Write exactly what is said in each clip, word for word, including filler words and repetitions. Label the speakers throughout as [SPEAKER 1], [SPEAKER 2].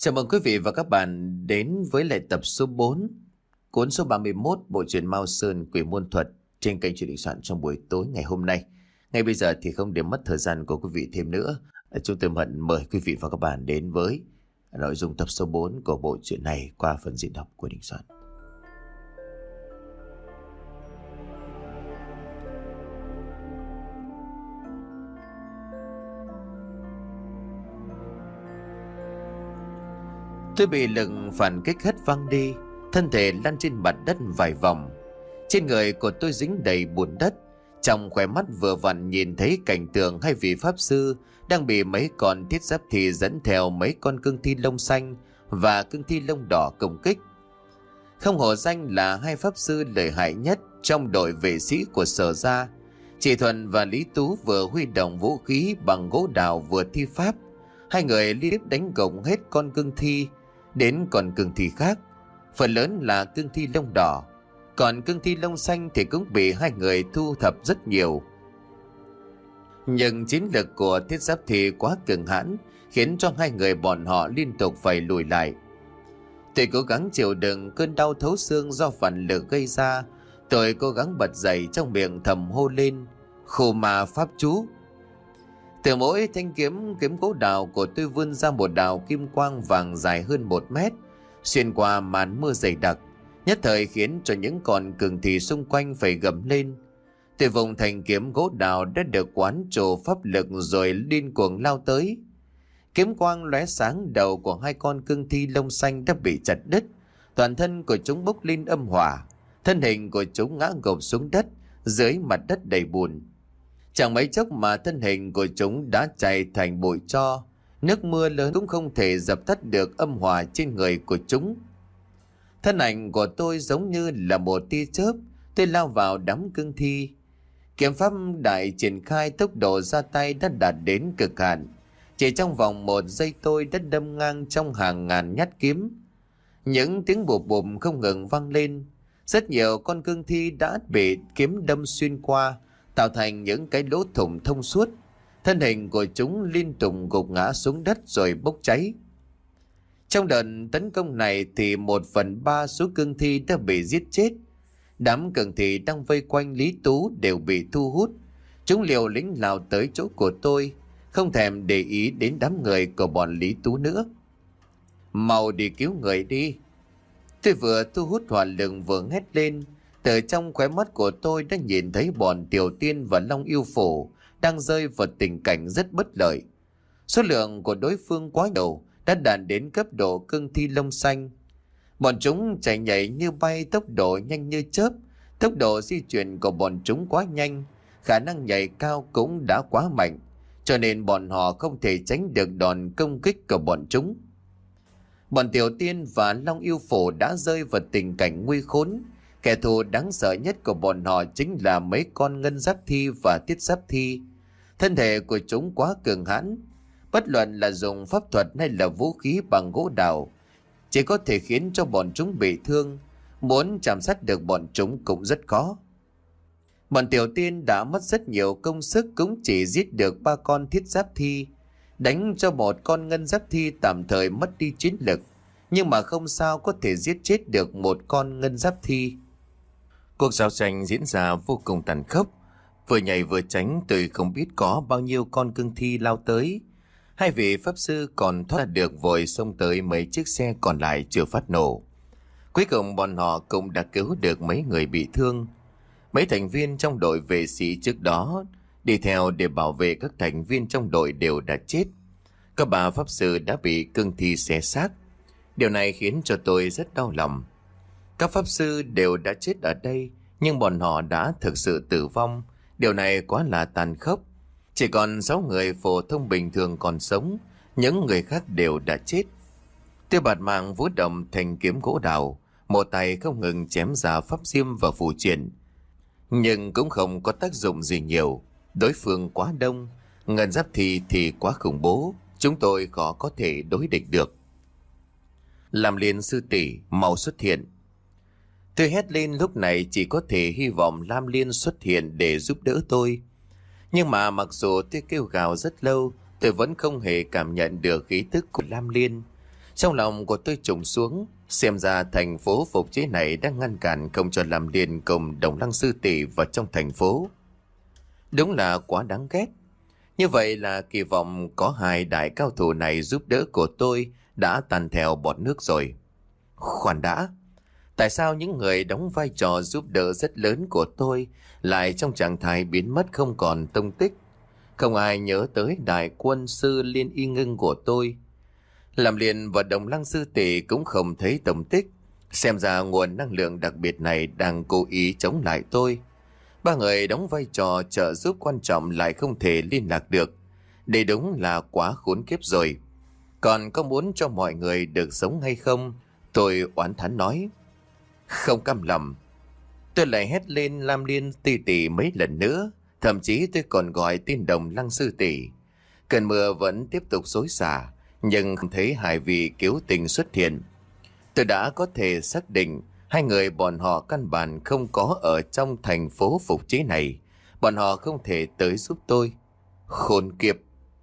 [SPEAKER 1] Chào mừng quý vị và các bạn đến với lại tập số bốn, cuốn số ba mươi mốt bộ truyện Mao Sơn Quỷ Môn Thuật trên kênh truyện định soạn trong buổi tối ngày hôm nay. Ngay bây giờ thì không để mất thời gian của quý vị thêm nữa, chúng tôi hân mời quý vị và các bạn đến với nội dung tập số bốn của bộ truyện này qua phần diễn đọc của định soạn. Tôi bị lực phản kích hất văng đi, thân thể lăn trên mặt đất vài vòng. Trên người của tôi dính đầy bùn đất, trong khóe mắt vừa vặn nhìn thấy cảnh tượng hai vị pháp sư đang bị mấy con thiết giáp thi dẫn theo mấy con cương thi lông xanh và cương thi lông đỏ công kích. Không hổ danh là hai pháp sư lợi hại nhất trong đội vệ sĩ của Sở Gia. Chị Thuần và Lý Tú vừa huy động vũ khí bằng gỗ đào vừa thi pháp. Hai người liên tiếp đánh gục hết con cương thi đến con cương thi khác, phần lớn là cương thi lông đỏ, còn cương thi lông xanh thì cũng bị hai người thu thập rất nhiều. Nhưng chiến lược của thiết giáp thi quá cường hãn, khiến cho hai người bọn họ liên tục phải lùi lại. Tôi cố gắng chịu đựng cơn đau thấu xương do phản lực gây ra. Tôi cố gắng bật dậy, trong miệng thầm hô lên khù mà pháp chú. Từ mỗi thanh kiếm kiếm gỗ đào của tôi vươn ra một đạo kim quang vàng dài hơn một mét, xuyên qua màn mưa dày đặc, nhất thời khiến cho những con cương thi xung quanh phải gầm lên. Tôi vùng thanh kiếm gỗ đào đã được quán trổ pháp lực rồi điên cuồng lao tới. Kiếm quang lóe sáng, đầu của hai con cương thi lông xanh đã bị chặt đứt, toàn thân của chúng bốc lên âm hỏa, thân hình của chúng ngã gục xuống đất dưới mặt đất đầy bùn. Chẳng mấy chốc mà thân hình của chúng đã chảy thành bụi tro, nước mưa lớn cũng không thể dập tắt được âm hỏa trên người của chúng. Thân ảnh của tôi giống như là một tia chớp, tôi lao vào đám cương thi. Kiếm pháp đại triển khai, tốc độ ra tay đã đạt đến cực hạn. Chỉ trong vòng một giây tôi đã đâm ngang trong hàng ngàn nhát kiếm. Những tiếng bụp bụp không ngừng vang lên. Rất nhiều con cương thi đã bị kiếm đâm xuyên qua, tạo thành những cái lỗ thủng thông suốt. Thân hình của chúng liên tục gục ngã xuống đất rồi bốc cháy. Trong đợt tấn công này thì một phần ba số cương thi đã bị giết chết. Đám cương thi đang vây quanh Lý Tú đều bị thu hút. Chúng liều lĩnh lao tới chỗ của tôi, không thèm để ý đến đám người của bọn Lý Tú nữa. Mau đi cứu người đi. Tôi vừa thu hút hỏa lực vừa hét lên. Từ trong khóe mắt của tôi đã nhìn thấy bọn Tiểu Tiên và Long Yêu Phổ đang rơi vào tình cảnh rất bất lợi. Số lượng của đối phương quá nhiều, đã đạt đến cấp độ cương thi lông xanh. Bọn chúng chạy nhảy như bay, tốc độ nhanh như chớp. Tốc độ di chuyển của bọn chúng quá nhanh, khả năng nhảy cao cũng đã quá mạnh, cho nên bọn họ không thể tránh được đòn công kích của bọn chúng. Bọn Tiểu Tiên và Long Yêu Phổ đã rơi vào tình cảnh nguy khốn. Kẻ thù đáng sợ nhất của bọn họ chính là mấy con ngân giáp thi và thiết giáp thi. Thân thể của chúng quá cường hãn, bất luận là dùng pháp thuật hay là vũ khí bằng gỗ đào, chỉ có thể khiến cho bọn chúng bị thương. Muốn chạm sát được bọn chúng cũng rất khó. Bọn Tiểu Tiên đã mất rất nhiều công sức cũng chỉ giết được ba con thiết giáp thi, đánh cho một con ngân giáp thi tạm thời mất đi chiến lực, nhưng mà không sao có thể giết chết được một con ngân giáp thi. Cuộc giao tranh diễn ra vô cùng tàn khốc, vừa nhảy vừa tránh, tôi không biết có bao nhiêu con cương thi lao tới. Hai vị pháp sư còn thoát được vội xông tới mấy chiếc xe còn lại chưa phát nổ. Cuối cùng bọn họ cũng đã cứu được mấy người bị thương. Mấy thành viên trong đội vệ sĩ trước đó đi theo để bảo vệ các thành viên trong đội đều đã chết. Các bà pháp sư đã bị cương thi xé xác. Điều này khiến cho tôi rất đau lòng. Các pháp sư đều đã chết ở đây, nhưng bọn họ đã thực sự tử vong. Điều này quá là tàn khốc. Chỉ còn sáu người phổ thông bình thường còn sống, những người khác đều đã chết. Tôi bạt mạng vũ động thành kiếm gỗ đào, một tay không ngừng chém ra pháp diêm và phù triển. Nhưng cũng không có tác dụng gì nhiều. Đối phương quá đông, ngân giáp thi thì quá khủng bố, chúng tôi khó có thể đối địch được. Làm Liên sư tỷ mau xuất hiện. Tôi hét lên, lúc này chỉ có thể hy vọng Lam Liên xuất hiện để giúp đỡ tôi. Nhưng mà mặc dù tôi kêu gào rất lâu, tôi vẫn không hề cảm nhận được khí tức của Lam Liên. Trong lòng của tôi trùng xuống, xem ra thành phố phục chế này đang ngăn cản không cho Lam Liên cùng Đồng Lăng sư tỷ vào trong thành phố. Đúng là quá đáng ghét. Như vậy là kỳ vọng có hai đại cao thủ này giúp đỡ của tôi đã tàn theo bọt nước rồi. Khoan đã, tại sao những người đóng vai trò giúp đỡ rất lớn của tôi lại trong trạng thái biến mất không còn tông tích? Không ai nhớ tới đại quân sư Liên Y Ngưng của tôi. Làm liền và Đồng Lăng sư tỷ cũng không thấy tông tích. Xem ra nguồn năng lượng đặc biệt này đang cố ý chống lại tôi. Ba người đóng vai trò trợ giúp quan trọng lại không thể liên lạc được. Đây đúng là quá khốn kiếp rồi. Còn có muốn cho mọi người được sống hay không? Tôi oán thán nói. Không cam lòng. Tôi lại hét lên Lam Liên tỷ tỷ mấy lần nữa. Thậm chí tôi còn gọi tên Đồng Lăng sư tỷ. Cơn mưa vẫn tiếp tục xối xả, nhưng không thấy hai vị cứu tình xuất hiện. Tôi đã có thể xác định hai người bọn họ căn bản không có ở trong thành phố phục chế này. Bọn họ không thể tới giúp tôi. Khốn kiếp.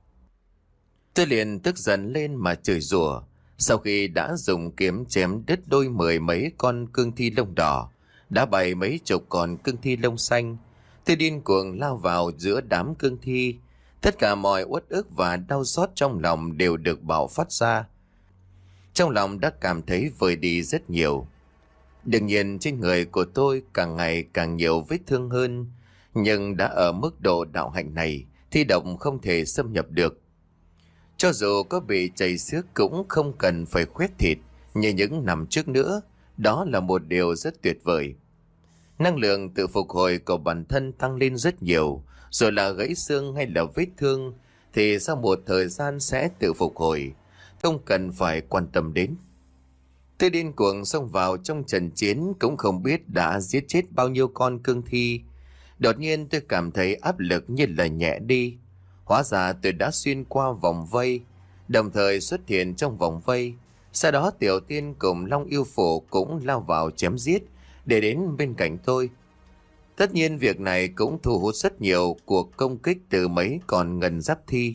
[SPEAKER 1] Tôi liền tức giận lên mà chửi rủa. Sau khi đã dùng kiếm chém đứt đôi mười mấy con cương thi lông đỏ, đã bày mấy chục con cương thi lông xanh, tôi điên cuồng lao vào giữa đám cương thi. Tất cả mọi uất ức và đau xót trong lòng đều được bạo phát ra. Trong lòng đã cảm thấy vơi đi rất nhiều. Đương nhiên trên người của tôi càng ngày càng nhiều vết thương hơn, nhưng đã ở mức độ đạo hạnh này thì độc không thể xâm nhập được. Cho dù có bị chảy xước cũng không cần phải khoét thịt như những năm trước nữa. Đó là một điều rất tuyệt vời. Năng lượng tự phục hồi của bản thân tăng lên rất nhiều. Rồi là gãy xương hay là vết thương thì sau một thời gian sẽ tự phục hồi, không cần phải quan tâm đến. Tôi điên cuồng xông vào trong trận chiến, cũng không biết đã giết chết bao nhiêu con cương thi. Đột nhiên tôi cảm thấy áp lực như là nhẹ đi. Hóa ra tôi đã xuyên qua vòng vây, đồng thời xuất hiện trong vòng vây. Sau đó Tiểu Tiên cùng Long Yêu Phổ cũng lao vào chém giết để đến bên cạnh tôi. Tất nhiên việc này cũng thu hút rất nhiều cuộc công kích từ mấy con ngân giáp thi.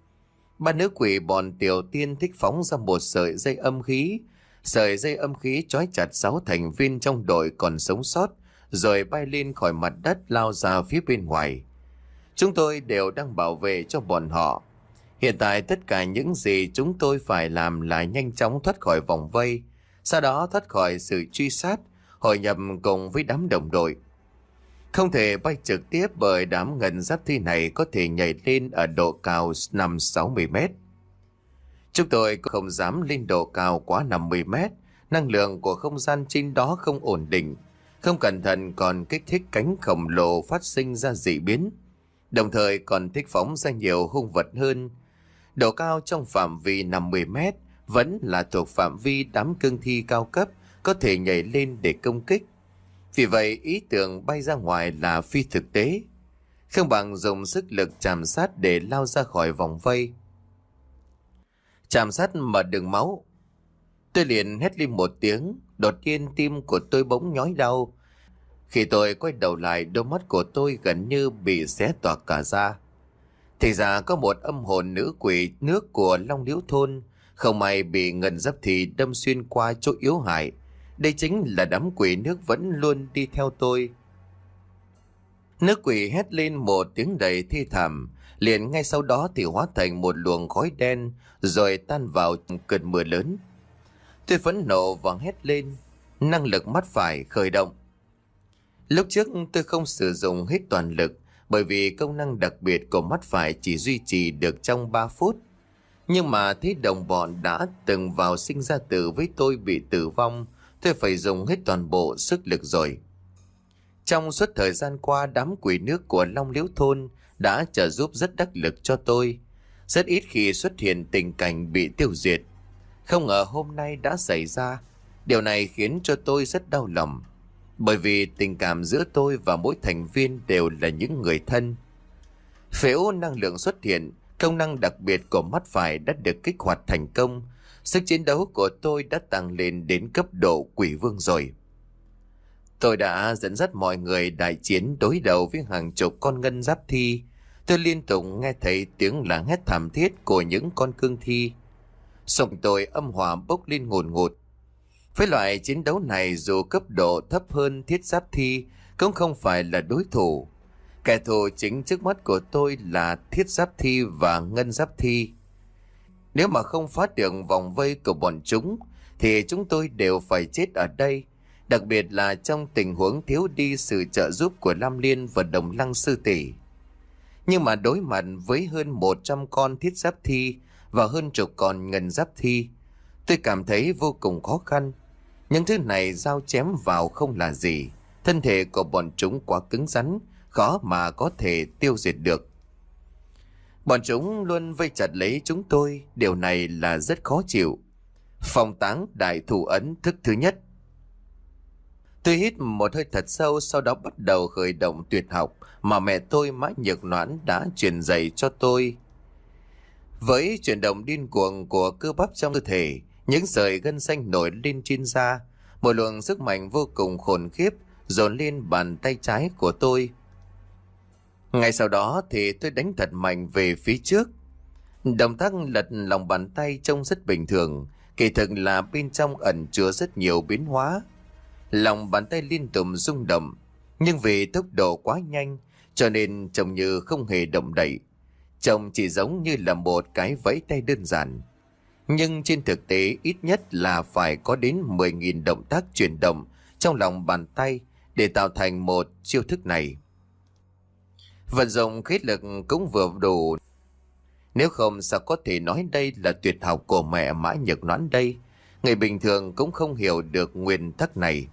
[SPEAKER 1] Ba nữ quỷ bọn Tiểu Tiên thích phóng ra một sợi dây âm khí. Sợi dây âm khí trói chặt sáu thành viên trong đội còn sống sót, rồi bay lên khỏi mặt đất lao ra phía bên ngoài. Chúng tôi đều đang bảo vệ cho bọn họ. Hiện tại tất cả những gì chúng tôi phải làm là nhanh chóng thoát khỏi vòng vây, sau đó thoát khỏi sự truy sát, hội nhập cùng với đám đồng đội. Không thể bay trực tiếp bởi đám ngân giáp thi này có thể nhảy lên ở độ cao năm sáu mươi mét. Chúng tôi không dám lên độ cao quá năm mươi mét, năng lượng của không gian trên đó không ổn định, không cẩn thận còn kích thích cánh khổng lồ phát sinh ra dị biến, đồng thời còn thích phóng ra nhiều hung vật hơn. Độ cao trong phạm vi năm mươi mét vẫn là thuộc phạm vi đám cương thi cao cấp có thể nhảy lên để công kích. Vì vậy ý tưởng bay ra ngoài là phi thực tế, không bằng dùng sức lực chạm sát để lao ra khỏi vòng vây. Chạm sát mà đừng máu. Tôi liền hét lên một tiếng, đột nhiên tim của tôi bỗng nhói đau. Khi tôi quay đầu lại, đôi mắt của tôi gần như bị xé toạc cả ra. Thì ra có một âm hồn nữ quỷ nước của Long Liễu Thôn, không may bị ngân giáp thì đâm xuyên qua chỗ yếu hại. Đây chính là đám quỷ nước vẫn luôn đi theo tôi. Nữ quỷ hét lên một tiếng đầy thi thảm, liền ngay sau đó thì hóa thành một luồng khói đen rồi tan vào cơn mưa lớn. Tôi phẫn nộ và hét lên, năng lực mắt phải khởi động. Lúc trước tôi không sử dụng hết toàn lực bởi vì công năng đặc biệt của mắt phải chỉ duy trì được trong ba phút. Nhưng mà thấy đồng bọn đã từng vào sinh ra tử với tôi bị tử vong, tôi phải dùng hết toàn bộ sức lực rồi. Trong suốt thời gian qua, đám quỷ nước của Long Liễu Thôn đã trợ giúp rất đắc lực cho tôi. Rất ít khi xuất hiện tình cảnh bị tiêu diệt. Không ngờ hôm nay đã xảy ra. Điều này khiến cho tôi rất đau lòng. Bởi vì tình cảm giữa tôi và mỗi thành viên đều là những người thân. Phễu năng lượng xuất hiện, công năng đặc biệt của mắt phải đã được kích hoạt thành công. Sức chiến đấu của tôi đã tăng lên đến cấp độ quỷ vương rồi. Tôi đã dẫn dắt mọi người đại chiến đối đầu với hàng chục con ngân giáp thi. Tôi liên tục nghe thấy tiếng la hét thảm thiết của những con cương thi. Xong tôi âm hỏa bốc lên ngùn ngụt. Với loại chiến đấu này dù cấp độ thấp hơn thiết giáp thi cũng không phải là đối thủ. Kẻ thù chính trước mắt của tôi là thiết giáp thi và ngân giáp thi. Nếu mà không phá được vòng vây của bọn chúng thì chúng tôi đều phải chết ở đây. Đặc biệt là trong tình huống thiếu đi sự trợ giúp của Lam Liên và Đồng Lăng sư tỷ. Nhưng mà đối mặt với hơn một trăm con thiết giáp thi và hơn chục con ngân giáp thi, tôi cảm thấy vô cùng khó khăn. Những thứ này dao chém vào không là gì. Thân thể của bọn chúng quá cứng rắn, khó mà có thể tiêu diệt được. Bọn chúng luôn vây chặt lấy chúng tôi, điều này là rất khó chịu. Phong táng đại thủ ấn thức thứ nhất. Tôi hít một hơi thật sâu, sau đó bắt đầu khởi động tuyệt học mà mẹ tôi Mã Nhược Noãn đã truyền dạy cho tôi. Với chuyển động điên cuồng của cơ bắp trong cơ thể, những sợi gân xanh nổi lên trên da, một luồng sức mạnh vô cùng khủng khiếp dồn lên bàn tay trái của tôi. Ngay sau đó thì tôi đánh thật mạnh về phía trước. Động tác lật lòng bàn tay trông rất bình thường, kỳ thực là bên trong ẩn chứa rất nhiều biến hóa. Lòng bàn tay liên tục rung động, nhưng vì tốc độ quá nhanh cho nên trông như không hề động đậy. Trông chỉ giống như là một cái vẫy tay đơn giản. Nhưng trên thực tế ít nhất là phải có đến mười nghìn động tác chuyển động trong lòng bàn tay để tạo thành một chiêu thức này. Vận dụng khí lực cũng vừa đủ. Nếu không sao có thể nói đây là tuyệt học của mẹ Mã Nhược Noãn đây. Người bình thường cũng không hiểu được nguyên tắc này.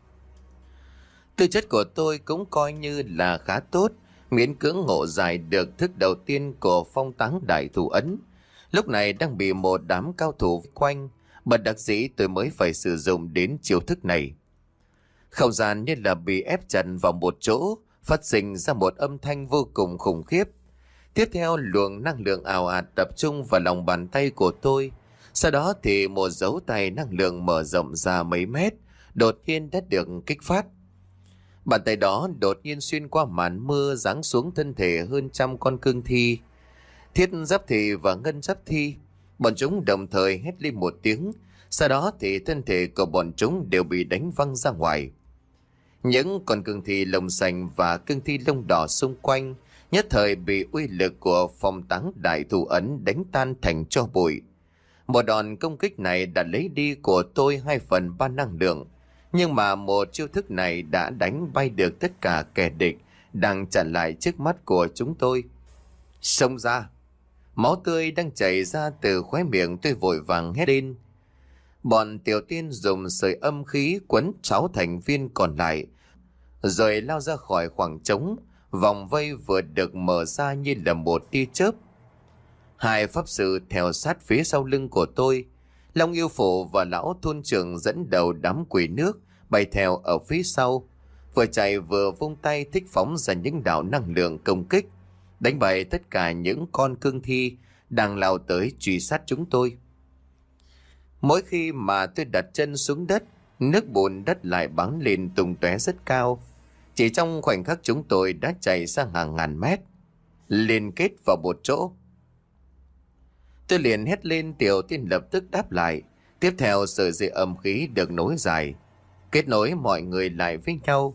[SPEAKER 1] Tư chất của tôi cũng coi như là khá tốt, miễn cưỡng ngộ giải được thức đầu tiên của phong táng đại thủ ấn. Lúc này đang bị một đám cao thủ quanh, bất đắc dĩ tôi mới phải sử dụng đến chiêu thức này. Không gian như là bị ép chặt vào một chỗ, phát sinh ra một âm thanh vô cùng khủng khiếp. Tiếp theo luồng năng lượng ào ạt tập trung vào lòng bàn tay của tôi. Sau đó thì một dấu tay năng lượng mở rộng ra mấy mét, đột nhiên đã được kích phát. Bàn tay đó đột nhiên xuyên qua màn mưa giáng xuống thân thể hơn trăm con cương thi. Thiết giáp thi và ngân giáp thi, bọn chúng đồng thời hét lên một tiếng. Sau đó thì thân thể của bọn chúng đều bị đánh văng ra ngoài. Những con cương thi lông xanh và cương thi lông đỏ xung quanh nhất thời bị uy lực của phong táng đại thủ ấn đánh tan thành tro bụi. Một đòn công kích này đã lấy đi của tôi hai phần ba năng lượng. Nhưng mà một chiêu thức này đã đánh bay được tất cả kẻ địch đang chặn lại trước mắt của chúng tôi. Xông ra! Máu tươi đang chảy ra từ khóe miệng tôi vội vàng hét lên. Bọn tiểu tiên dùng sợi âm khí quấn sáu thành viên còn lại, rồi lao ra khỏi khoảng trống. Vòng vây vừa được mở ra như là một tia chớp. Hai pháp sư theo sát phía sau lưng của tôi. Long Yêu Phổ và lão thôn trưởng dẫn đầu đám quỷ nước bay theo ở phía sau, vừa chạy vừa vung tay thích phóng ra những đạo năng lượng công kích, đánh bại tất cả những con cương thi đang lao tới truy sát chúng tôi. Mỗi khi mà tôi đặt chân xuống đất, nước bùn đất lại bắn lên tung tóe rất cao. Chỉ trong khoảnh khắc chúng tôi đã chạy sang hàng ngàn mét, liên kết vào một chỗ. Tôi liền hét lên, tiểu tiên lập tức đáp lại. Tiếp theo sợi dây âm khí được nối dài, kết nối mọi người lại với nhau.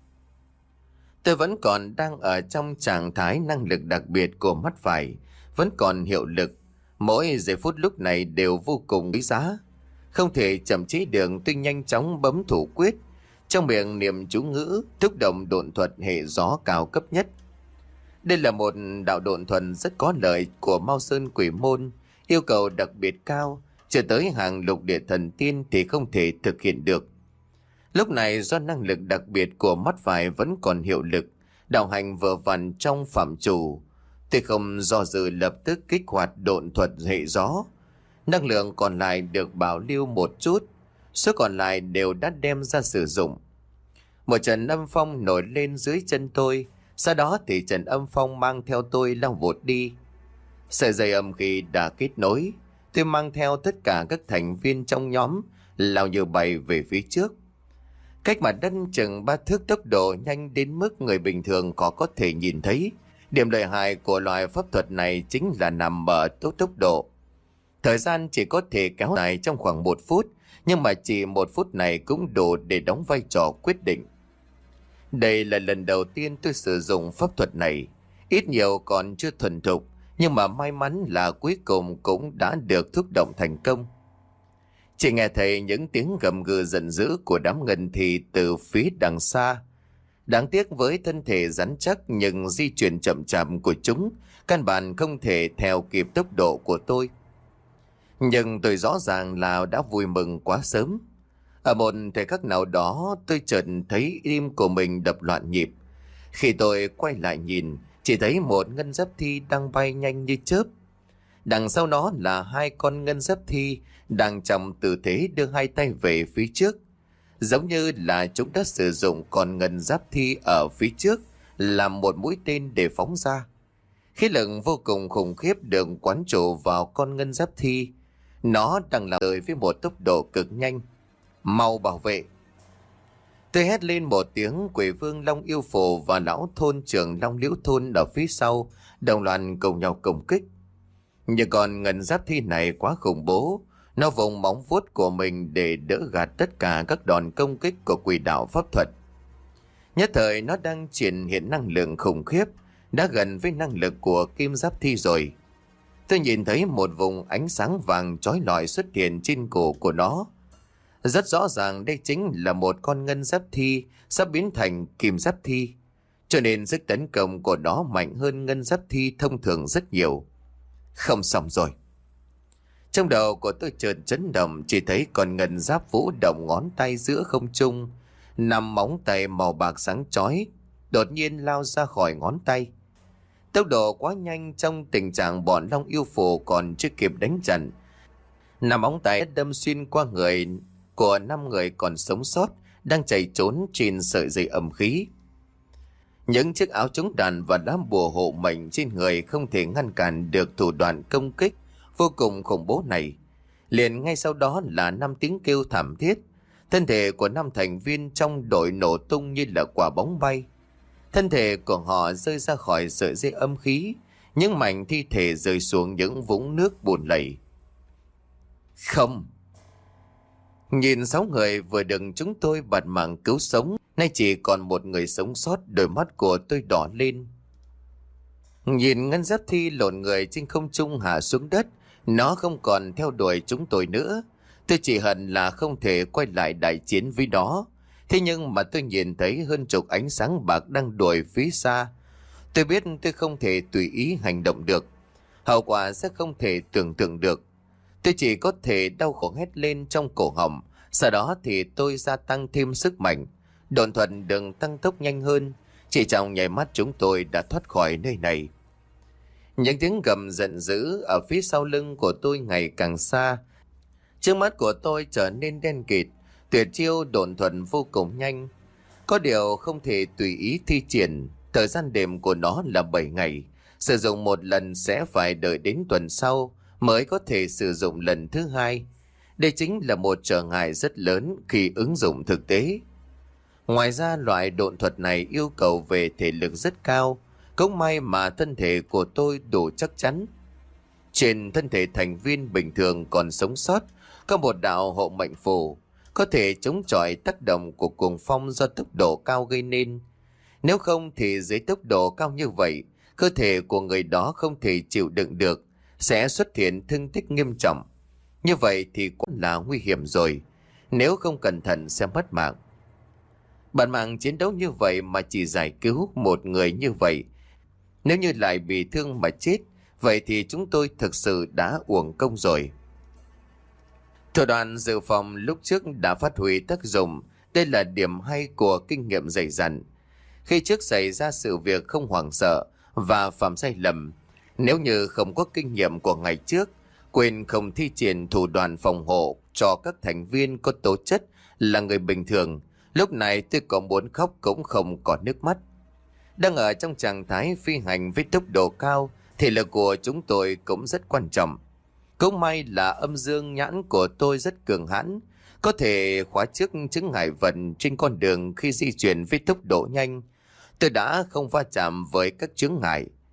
[SPEAKER 1] Tôi vẫn còn đang ở trong trạng thái năng lực đặc biệt của mắt phải, vẫn còn hiệu lực. Mỗi giây phút lúc này đều vô cùng quý giá. Không thể chậm chế được, tôi nhanh chóng bấm thủ quyết. Trong miệng niệm chú ngữ, thúc động độn thuật hệ gió cao cấp nhất. Đây là một đạo độn thuật rất có lợi của Mao Sơn Quỷ Môn, yêu cầu đặc biệt cao, chưa tới hàng lục địa thần tiên thì không thể thực hiện được. Lúc này do năng lực đặc biệt của mắt phải vẫn còn hiệu lực, đạo hành vừa vặn trong phạm chủ, tôi không do dự lập tức kích hoạt độn thuật hệ gió. Năng lượng còn lại được bảo lưu một chút, số còn lại đều đã đem ra sử dụng. Một trận âm phong nổi lên dưới chân tôi, sau đó thì trận âm phong mang theo tôi lao vụt đi. Sợi dây âm khí đã kết nối, tôi mang theo tất cả các thành viên trong nhóm lao như bay về phía trước. Cách mặt đất chừng ba thước, tốc độ nhanh đến mức người bình thường khó có thể nhìn thấy. Điểm lợi hại của loại pháp thuật này chính là nằm ở tốc tốc độ. Thời gian chỉ có thể kéo dài trong khoảng một phút, nhưng mà chỉ một phút này cũng đủ để đóng vai trò quyết định. Đây là lần đầu tiên tôi sử dụng pháp thuật này, ít nhiều còn chưa thuần thục, nhưng mà may mắn là cuối cùng cũng đã được thúc động thành công. Chỉ nghe thấy những tiếng gầm gừ giận dữ của đám ngân thì từ phía đằng xa. Đáng tiếc với thân thể rắn chắc nhưng di chuyển chậm chạp của chúng, căn bản không thể theo kịp tốc độ của tôi. Nhưng tôi rõ ràng là đã vui mừng quá sớm. Ở một thời khắc nào đó tôi chợt thấy tim của mình đập loạn nhịp. Khi tôi quay lại nhìn, chỉ thấy một ngân giáp thi đang bay nhanh như chớp. Đằng sau nó là hai con ngân giáp thi đang trong tư thế đưa hai tay về phía trước. Giống như là chúng đã sử dụng con ngân giáp thi ở phía trước làm một mũi tên để phóng ra. Khí lực vô cùng khủng khiếp được quán trổ vào con ngân giáp thi. Nó đang lao tới với một tốc độ cực nhanh. Mau bảo vệ! Tôi hét lên một tiếng, Quỷ Vương Long Yêu Phù và lão thôn trưởng Long Liễu Thôn ở phía sau đồng loạt cùng nhau công kích. Nhưng con ngân giáp thi này quá khủng bố. Nó vùng móng vuốt của mình để đỡ gạt tất cả các đòn công kích của quỷ đạo pháp thuật. Nhất thời nó đang triển hiện năng lượng khủng khiếp, đã gần với năng lực của kim giáp thi rồi. Tôi nhìn thấy một vùng ánh sáng vàng chói lọi xuất hiện trên cổ của nó. Rất rõ ràng đây chính là một con ngân giáp thi sắp biến thành kim giáp thi, cho nên sức tấn công của nó mạnh hơn ngân giáp thi thông thường rất nhiều. Không xong rồi. Trong đầu của tôi chợt chấn động, chỉ thấy con ngân giáp vũ động ngón tay giữa không trung, nằm móng tay màu bạc sáng chói đột nhiên lao ra khỏi ngón tay. Tốc độ quá nhanh trong tình trạng bọn Long Yêu Phù còn chưa kịp đánh chặn, nằm móng tay đâm xuyên qua người của năm người còn sống sót đang chạy trốn trên sợi dây âm khí. Những chiếc áo chống đạn và đám bùa hộ mệnh trên người không thể ngăn cản được thủ đoạn công kích vô cùng khủng bố này. Liền ngay sau đó là năm tiếng kêu thảm thiết. Thân thể của năm thành viên trong đội nổ tung như là quả bóng bay. Thân thể của họ rơi ra khỏi sợi dây âm khí, những mảnh thi thể rơi xuống những vũng nước bùn lầy. Không! Nhìn sáu người vừa được chúng tôi bạt mạng cứu sống, nay chỉ còn một người sống sót, đôi mắt của tôi đỏ lên. Nhìn ngân giáp thi lộn người trên không trung hạ xuống đất, nó không còn theo đuổi chúng tôi nữa. Tôi chỉ hận là không thể quay lại đại chiến với nó. Thế nhưng mà tôi nhìn thấy hơn chục ánh sáng bạc đang đuổi phía xa. Tôi biết tôi không thể tùy ý hành động được. Hậu quả sẽ không thể tưởng tượng được. Tôi chỉ có thể đau khổ hét lên trong cổ họng. Sau đó thì tôi gia tăng thêm sức mạnh. Độn thuật đừng tăng tốc nhanh hơn. Chỉ trong nháy mắt chúng tôi đã thoát khỏi nơi này. Những tiếng gầm giận dữ ở phía sau lưng của tôi ngày càng xa. Trước mắt của tôi trở nên đen kịt. Tuyệt chiêu độn thuật vô cùng nhanh. Có điều không thể tùy ý thi triển. Thời gian đêm của nó là bảy ngày. Sử dụng một lần sẽ phải đợi đến tuần sau mới có thể sử dụng lần thứ hai. Đây chính là một trở ngại rất lớn khi ứng dụng thực tế. Ngoài ra loại độn thuật này yêu cầu về thể lực rất cao. Cũng may mà thân thể của tôi đủ chắc chắn. Trên thân thể thành viên bình thường còn sống sót có một đạo hộ mệnh phù, có thể chống chọi tác động của cuồng phong do tốc độ cao gây nên. Nếu không thì dưới tốc độ cao như vậy, cơ thể của người đó không thể chịu đựng được, sẽ xuất hiện thương tích nghiêm trọng. Như vậy thì cũng là nguy hiểm rồi, nếu không cẩn thận sẽ mất mạng. Bản mạng chiến đấu như vậy mà chỉ giải cứu một người như vậy, nếu như lại bị thương mà chết, vậy thì chúng tôi thực sự đã uổng công rồi. Thủ đoạn dự phòng lúc trước đã phát huy tác dụng. Đây là điểm hay của kinh nghiệm dày dặn. Khi trước xảy ra sự việc không hoảng sợ và phạm sai lầm, nếu như không có kinh nghiệm của ngày trước, quên không thi triển thủ đoạn phòng hộ cho các thành viên có tố chất là người bình thường, lúc này tôi có muốn khóc cũng không có nước mắt. Đang ở trong trạng thái phi hành với tốc độ cao, thể lực của chúng tôi cũng rất quan trọng. Cũng may là âm dương nhãn của tôi rất cường hãn, có thể khóa trước chướng ngại vật trên con đường khi di chuyển với tốc độ nhanh. Tôi đã không va chạm với các chướng ngại.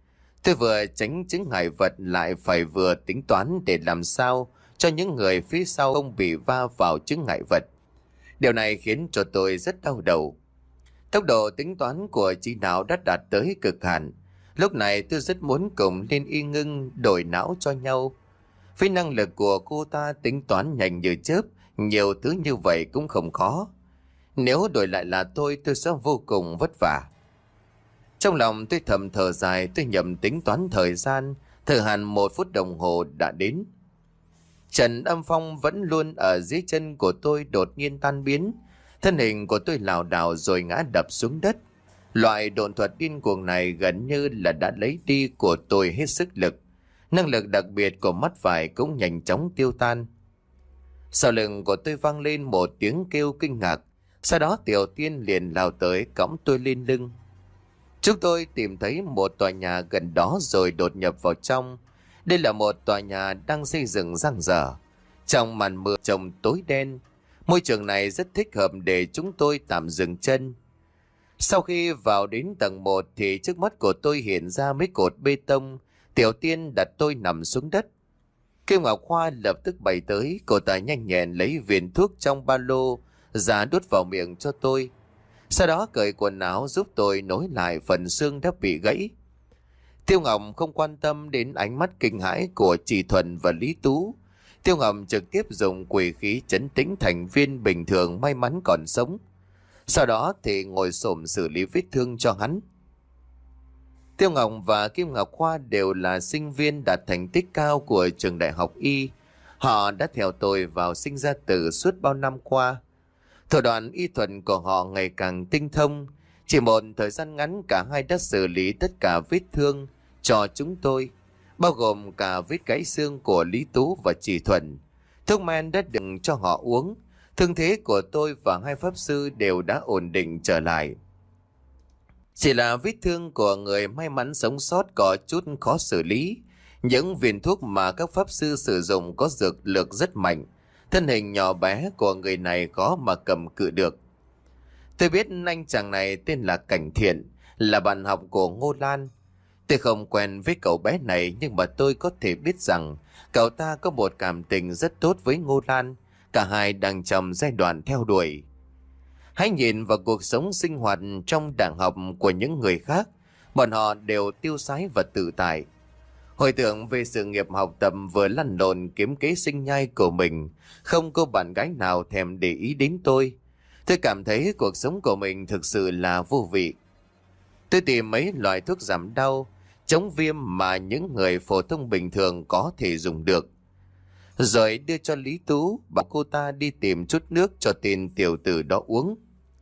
[SPEAKER 1] Tôi vừa tránh chứng ngại vật lại phải vừa tính toán để làm sao cho những người phía sau không bị va vào chứng ngại vật. Điều này khiến cho tôi rất đau đầu. Tốc độ tính toán của chị não đã đạt tới cực hạn. Lúc này tôi rất muốn cùng lên y ngưng đổi não cho nhau. Với năng lực của cô ta tính toán nhanh như chớp, nhiều thứ như vậy cũng không khó. Nếu đổi lại là tôi, tôi sẽ vô cùng vất vả. Trong lòng tôi thầm thở dài, tôi nhầm tính toán thời gian, thời hạn một phút đồng hồ đã đến. Trần âm phong vẫn luôn ở dưới chân của tôi đột nhiên tan biến. Thân hình của tôi lảo đảo rồi ngã đập xuống đất. Loại độn thuật điên cuồng này gần như là đã lấy đi của tôi hết sức lực. Năng lực đặc biệt của mắt phải cũng nhanh chóng tiêu tan. Sau lưng của tôi vang lên một tiếng kêu kinh ngạc. Sau đó Tiểu Tiên liền lao tới cõng tôi lên lưng. Chúng tôi tìm thấy một tòa nhà gần đó rồi đột nhập vào trong. Đây là một tòa nhà đang xây dựng dang dở. Trong màn mưa trông tối đen, môi trường này rất thích hợp để chúng tôi tạm dừng chân. Sau khi vào đến tầng một thì trước mắt của tôi hiện ra mấy cột bê tông. Tiểu Tiên đặt tôi nằm xuống đất. Kim Ngọc Hoa lập tức bày tới, cô ta nhanh nhẹn lấy viên thuốc trong ba lô ra đút vào miệng cho tôi. Sau đó cởi quần áo giúp tôi nối lại phần xương đã bị gãy. Tiêu Ngọc không quan tâm đến ánh mắt kinh hãi của chị Thuần và Lý Tú. Tiêu Ngọc trực tiếp dùng quỷ khí trấn tĩnh thành viên bình thường may mắn còn sống. Sau đó thì ngồi xổm xử lý vết thương cho hắn. Tiêu Ngọc và Kim Ngọc Khoa đều là sinh viên đạt thành tích cao của trường đại học Y. Họ đã theo tôi vào sinh ra tử suốt bao năm qua. Thủ đoạn y thuật của họ ngày càng tinh thông. Chỉ một thời gian ngắn cả hai đã xử lý tất cả vết thương cho chúng tôi, bao gồm cả vết gãy xương của Lý Tú và chị Thuần. Thuốc men đã đựng cho họ uống. Thương thế của tôi và hai pháp sư đều đã ổn định trở lại. Chỉ là vết thương của người may mắn sống sót có chút khó xử lý. Những viên thuốc mà các pháp sư sử dụng có dược lực rất mạnh. Thân hình nhỏ bé của người này khó mà cầm cự được. Tôi biết anh chàng này tên là Cảnh Thiện, là bạn học của Ngô Lan. Tôi không quen với cậu bé này nhưng mà tôi có thể biết rằng cậu ta có một cảm tình rất tốt với Ngô Lan. Cả hai đang trong giai đoạn theo đuổi. Hãy nhìn vào cuộc sống sinh hoạt trong đại học của những người khác. Bọn họ đều tiêu sái và tự tại. Hồi tưởng về sự nghiệp học tập vừa lăn lộn kiếm kế sinh nhai của mình, không có bạn gái nào thèm để ý đến tôi. Tôi cảm thấy cuộc sống của mình thực sự là vô vị. Tôi tìm mấy loại thuốc giảm đau, chống viêm mà những người phổ thông bình thường có thể dùng được. Rồi đưa cho Lý Tú, bảo cô ta đi tìm chút nước cho tên tiểu tử đó uống.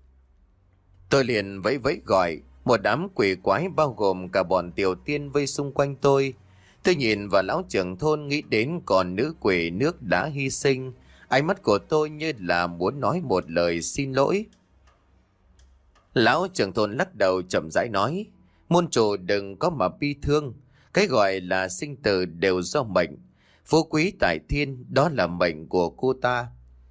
[SPEAKER 1] Tôi liền vẫy vẫy gọi, một đám quỷ quái bao gồm cả bọn Tiểu Tiên vây xung quanh tôi. Tôi nhìn vào lão trưởng thôn nghĩ đến còn nữ quỷ nước đã hy sinh. Ánh mắt của tôi như là muốn nói một lời xin lỗi. Lão trưởng thôn lắc đầu chậm rãi nói, môn chủ đừng có mà bi thương. Cái gọi là sinh tử đều do mệnh. Phú quý tại thiên, đó là mệnh của cô ta.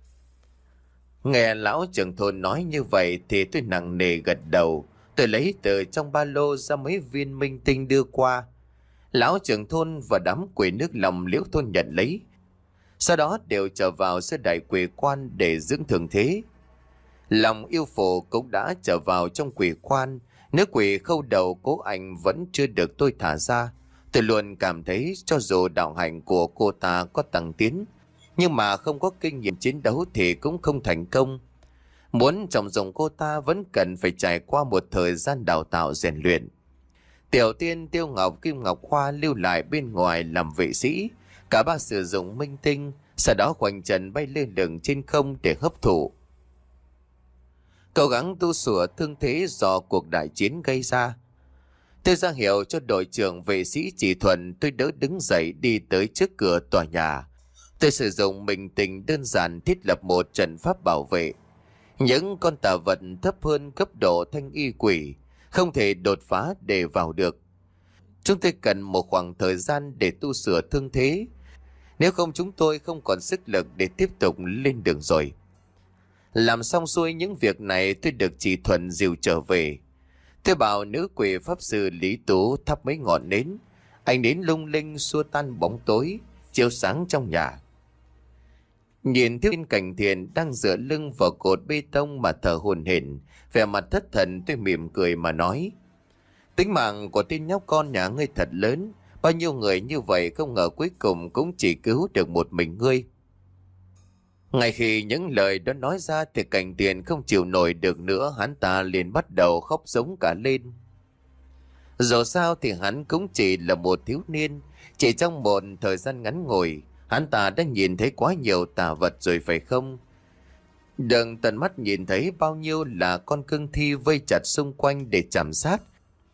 [SPEAKER 1] Nghe lão trưởng thôn nói như vậy thì tôi nặng nề gật đầu. Tôi lấy từ trong ba lô ra mấy viên minh tinh đưa qua. Lão trưởng thôn và đám quỷ nước lòng liễu thôn nhận lấy. Sau đó đều trở vào sơ đại quỷ quan để dưỡng thường thế. Lòng yêu phổ cũng đã trở vào trong quỷ quan. Nếu quỷ khâu đầu cố anh vẫn chưa được tôi thả ra. Tôi luôn cảm thấy cho dù đạo hạnh của cô ta có tăng tiến, nhưng mà không có kinh nghiệm chiến đấu thì cũng không thành công. Muốn trọng dụng cô ta vẫn cần phải trải qua một thời gian đào tạo rèn luyện. Tiểu Tiên, Tiêu Ngọc, Kim Ngọc Khoa lưu lại bên ngoài làm vệ sĩ. Cả ba sử dụng minh tinh, sau đó khoanh chân bay lên lửng trên không để hấp thụ. Cố gắng tu sửa thương thế do cuộc đại chiến gây ra. Tôi ra hiệu cho đội trưởng vệ sĩ Chỉ Thuần, tôi đỡ đứng dậy đi tới trước cửa tòa nhà. Tôi sử dụng minh tinh đơn giản thiết lập một trận pháp bảo vệ. Những con tà vật thấp hơn cấp độ thanh y quỷ không thể đột phá để vào được. Chúng tôi cần một khoảng thời gian để tu sửa thương thế. Nếu không chúng tôi không còn sức lực để tiếp tục lên đường rồi. Làm xong xuôi những việc này tôi được Chỉ Thuần dìu trở về. Tôi bảo nữ quỷ pháp sư Lý Tú thắp mấy ngọn nến. Ánh nến lung linh xua tan bóng tối, chiếu sáng trong nhà. Nhìn thiếu niên Cảnh Thiện đang dựa lưng vào cột bê tông mà thở hổn hển, vẻ mặt thất thần, tôi mỉm cười mà nói: tính mạng của tên nhóc con nhà ngươi thật lớn, bao nhiêu người như vậy không ngờ cuối cùng cũng chỉ cứu được một mình ngươi. Ngay khi những lời đó nói ra thì Cảnh Thiện không chịu nổi được nữa, hắn ta liền bắt đầu khóc giống cả lên. Dù sao thì hắn cũng chỉ là một thiếu niên, chỉ trong một thời gian ngắn ngủi, hắn ta đã nhìn thấy quá nhiều tà vật rồi phải không? Đừng tận mắt nhìn thấy bao nhiêu là con cương thi vây chặt xung quanh để chạm sát.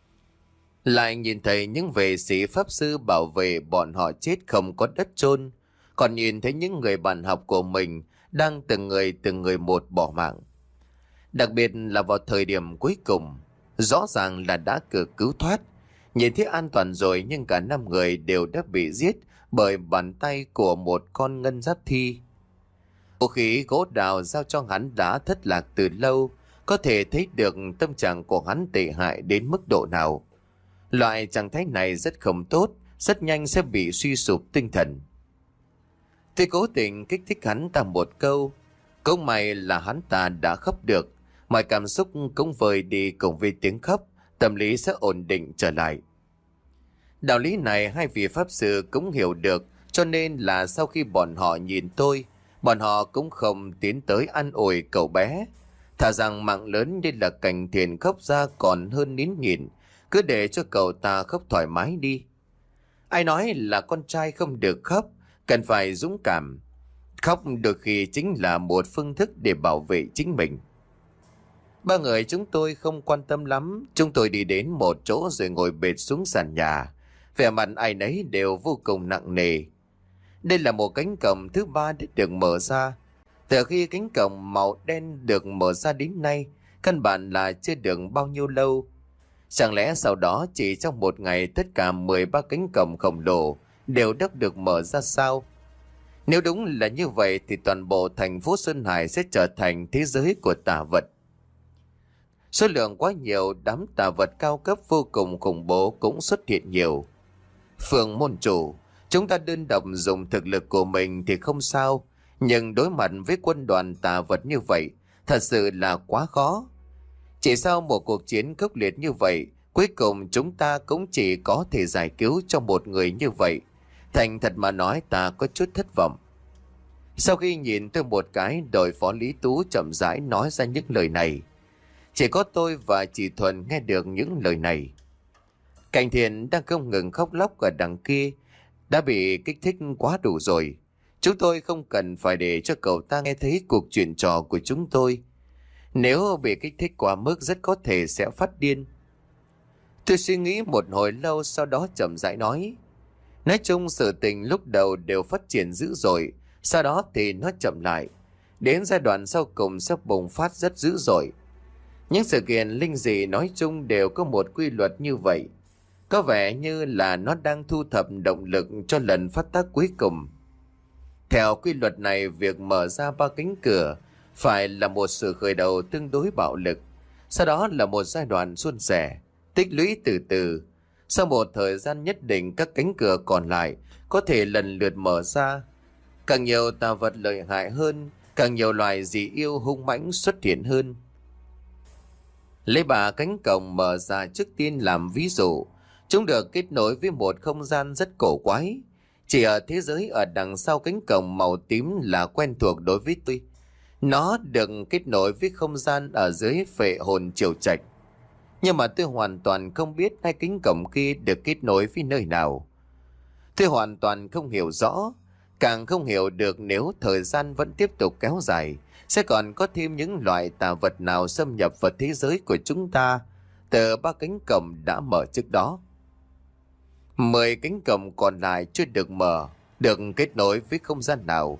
[SPEAKER 1] Lại nhìn thấy những vệ sĩ pháp sư bảo vệ bọn họ chết không có đất chôn, còn nhìn thấy những người bạn học của mình đang từng người từng người một bỏ mạng. Đặc biệt là vào thời điểm cuối cùng, rõ ràng là đã cử cứu thoát, nhìn thấy an toàn rồi nhưng cả năm người đều đã bị giết bởi bàn tay của một con ngân giáp thi. Vũ khí gỗ đào giao cho hắn đã thất lạc từ lâu, có thể thấy được tâm trạng của hắn tệ hại đến mức độ nào. Loại trạng thái này rất không tốt, rất nhanh sẽ bị suy sụp tinh thần. Tôi cố tình kích thích hắn ta một câu, cũng may là hắn ta đã khóc được, mọi cảm xúc cũng vơi đi cùng với tiếng khóc, tâm lý sẽ ổn định trở lại. Đạo lý này hai vị pháp sư cũng hiểu được, cho nên là sau khi bọn họ nhìn tôi, bọn họ cũng không tiến tới an ủi cậu bé, thà rằng mạng lớn như là Cảnh Thiện khóc ra còn hơn nín nhịn, cứ để cho cậu ta khóc thoải mái đi. Ai nói là con trai không được khóc, cần phải dũng cảm. Khóc đôi khi chính là một phương thức để bảo vệ chính mình. Ba người chúng tôi không quan tâm lắm, chúng tôi đi đến một chỗ rồi ngồi bệt xuống sàn nhà. Vẻ mặt ai nấy đều vô cùng nặng nề. Đây là một cánh cổng thứ ba đã được mở ra. Từ khi cánh cổng màu đen được mở ra đến nay, căn bản là chưa được bao nhiêu lâu. Chẳng lẽ sau đó chỉ trong một ngày tất cả mười ba cánh cổng khổng lồ đều đã được mở ra sao? Nếu đúng là như vậy thì toàn bộ thành phố Sơn Hải sẽ trở thành thế giới của tà vật. Số lượng quá nhiều, đám tà vật cao cấp vô cùng khủng bố cũng xuất hiện nhiều. Phường môn chủ, chúng ta đơn độc dùng thực lực của mình thì không sao, nhưng đối mặt với quân đoàn tà vật như vậy, thật sự là quá khó. Chỉ sau một cuộc chiến khốc liệt như vậy, cuối cùng chúng ta cũng chỉ có thể giải cứu cho một người như vậy. Thành thật mà nói, ta có chút thất vọng. Sau khi nhìn tôi một cái, đội phó Lý Tú chậm rãi nói ra những lời này. Chỉ có tôi và chị Thuần nghe được những lời này. Cảnh Thiện đang không ngừng khóc lóc ở đằng kia, đã bị kích thích quá đủ rồi. Chúng tôi không cần phải để cho cậu ta nghe thấy cuộc chuyện trò của chúng tôi. Nếu bị kích thích quá mức rất có thể sẽ phát điên. Tôi suy nghĩ một hồi lâu, sau đó chậm rãi nói. Nói chung sự tình lúc đầu đều phát triển dữ dội, sau đó thì nó chậm lại. Đến giai đoạn sau cùng sẽ bùng phát rất dữ dội. Những sự kiện linh dị nói chung đều có một quy luật như vậy. Có vẻ như là nó đang thu thập động lực cho lần phát tác cuối cùng. Theo quy luật này, việc mở ra ba cánh cửa phải là một sự khởi đầu tương đối bạo lực. Sau đó là một giai đoạn suôn sẻ, tích lũy từ từ. Sau một thời gian nhất định, các cánh cửa còn lại có thể lần lượt mở ra. Càng nhiều tà vật lợi hại hơn, càng nhiều loài dị yêu hung mãnh xuất hiện hơn. Lấy ba cánh cổng mở ra trước tiên làm ví dụ. Chúng được kết nối với một không gian rất cổ quái. Chỉ ở thế giới ở đằng sau cánh cổng màu tím là quen thuộc đối với tôi. Nó được kết nối với không gian ở dưới phệ hồn triều trạch. Nhưng mà tôi hoàn toàn không biết hai cánh cổng kia được kết nối với nơi nào. Tôi hoàn toàn không hiểu rõ. Càng không hiểu được nếu thời gian vẫn tiếp tục kéo dài, sẽ còn có thêm những loại tà vật nào xâm nhập vào thế giới của chúng ta từ ba cánh cổng đã mở trước đó. Mười cánh cổng còn lại chưa được mở, được kết nối với không gian nào.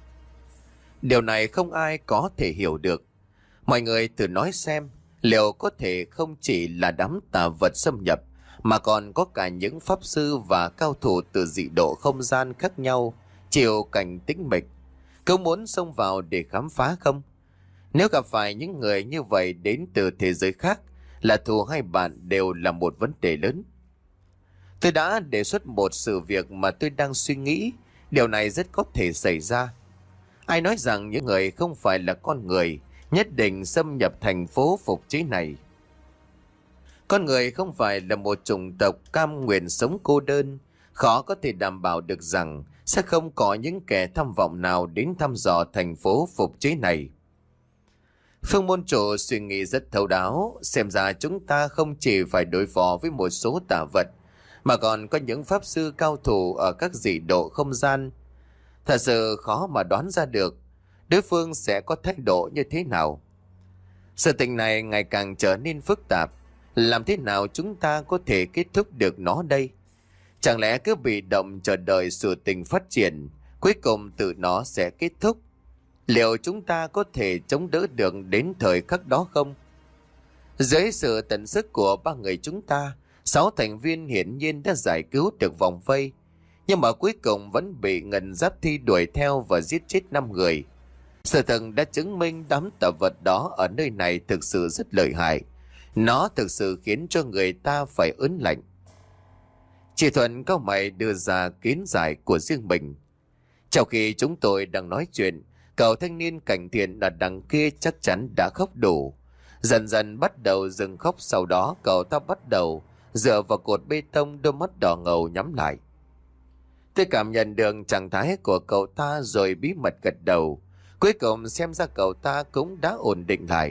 [SPEAKER 1] Điều này không ai có thể hiểu được. Mọi người thử nói xem, liệu có thể không chỉ là đám tà vật xâm nhập, mà còn có cả những pháp sư và cao thủ từ dị độ không gian khác nhau, chịu cảnh tĩnh mịch, cứ muốn xông vào để khám phá không? Nếu gặp phải những người như vậy đến từ thế giới khác, là thù hay bạn đều là một vấn đề lớn. Tôi đã đề xuất một sự việc mà tôi đang suy nghĩ. Điều này rất có thể xảy ra. Ai nói rằng những người không phải là con người nhất định xâm nhập thành phố phục chế này? Con người không phải là một chủng tộc cam nguyện sống cô đơn. Khó có thể đảm bảo được rằng sẽ không có những kẻ tham vọng nào đến thăm dò thành phố phục chế này. Phương môn chủ suy nghĩ rất thấu đáo. Xem ra chúng ta không chỉ phải đối phó với một số tà vật, mà còn có những pháp sư cao thủ ở các dị độ không gian. Thật sự khó mà đoán ra được đối phương sẽ có thái độ như thế nào. Sự tình này ngày càng trở nên phức tạp. Làm thế nào chúng ta có thể kết thúc được nó đây? Chẳng lẽ cứ bị động chờ đợi sự tình phát triển, cuối cùng tự nó sẽ kết thúc? Liệu chúng ta có thể chống đỡ được đến thời khắc đó không? Dưới sự tận sức của ba người chúng ta, sáu thành viên hiển nhiên đã giải cứu được vòng vây, nhưng mà cuối cùng vẫn bị Ngân Giáp Thi đuổi theo và giết chết năm người. Sự thật đã chứng minh đám tà vật đó ở nơi này thực sự rất lợi hại. Nó thực sự khiến cho người ta phải ớn lạnh. Chị Thuận cao mày đưa ra kiến giải của riêng mình. Trong khi chúng tôi đang nói chuyện, cậu thanh niên cảnh thiện ở đằng kia chắc chắn đã khóc đủ. Dần dần bắt đầu dừng khóc, sau đó cậu ta bắt đầu dựa vào cột bê tông, đôi mắt đỏ ngầu nhắm lại. Tôi cảm nhận được trạng thái của cậu ta rồi bí mật gật đầu. Cuối cùng xem ra cậu ta cũng đã ổn định lại.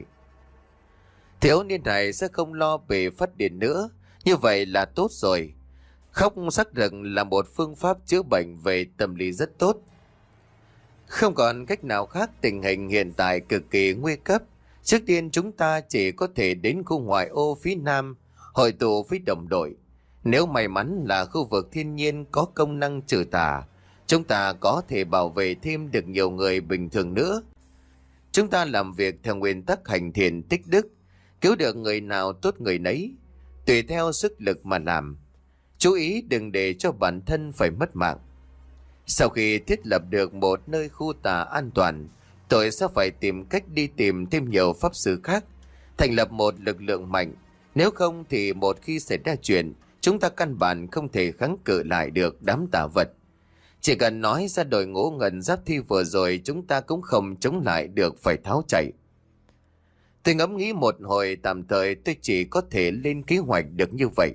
[SPEAKER 1] Thiếu niên này sẽ không lo về phát điên nữa. Như vậy là tốt rồi. Khóc xác định là một phương pháp chữa bệnh về tâm lý rất tốt. Không còn cách nào khác, tình hình hiện tại cực kỳ nguy cấp. Trước tiên chúng ta chỉ có thể đến khu ngoại ô phía nam, hội tụ với đồng đội. Nếu may mắn là khu vực thiên nhiên có công năng trừ tà, chúng ta có thể bảo vệ thêm được nhiều người bình thường nữa. Chúng ta làm việc theo nguyên tắc hành thiện tích đức, cứu được người nào tốt người nấy, tùy theo sức lực mà làm. Chú ý đừng để cho bản thân phải mất mạng. Sau khi thiết lập được một nơi khu tà an toàn, tôi sẽ phải tìm cách đi tìm thêm nhiều pháp sư khác, thành lập một lực lượng mạnh. Nếu không thì một khi xảy ra chuyện, chúng ta căn bản không thể kháng cự lại được đám tà vật. Chỉ cần nói ra đội ngũ Ngân Giáp Thi vừa rồi, chúng ta cũng không chống lại được, phải tháo chạy. Tôi ngẫm nghĩ một hồi, tạm thời tôi chỉ có thể lên kế hoạch được như vậy.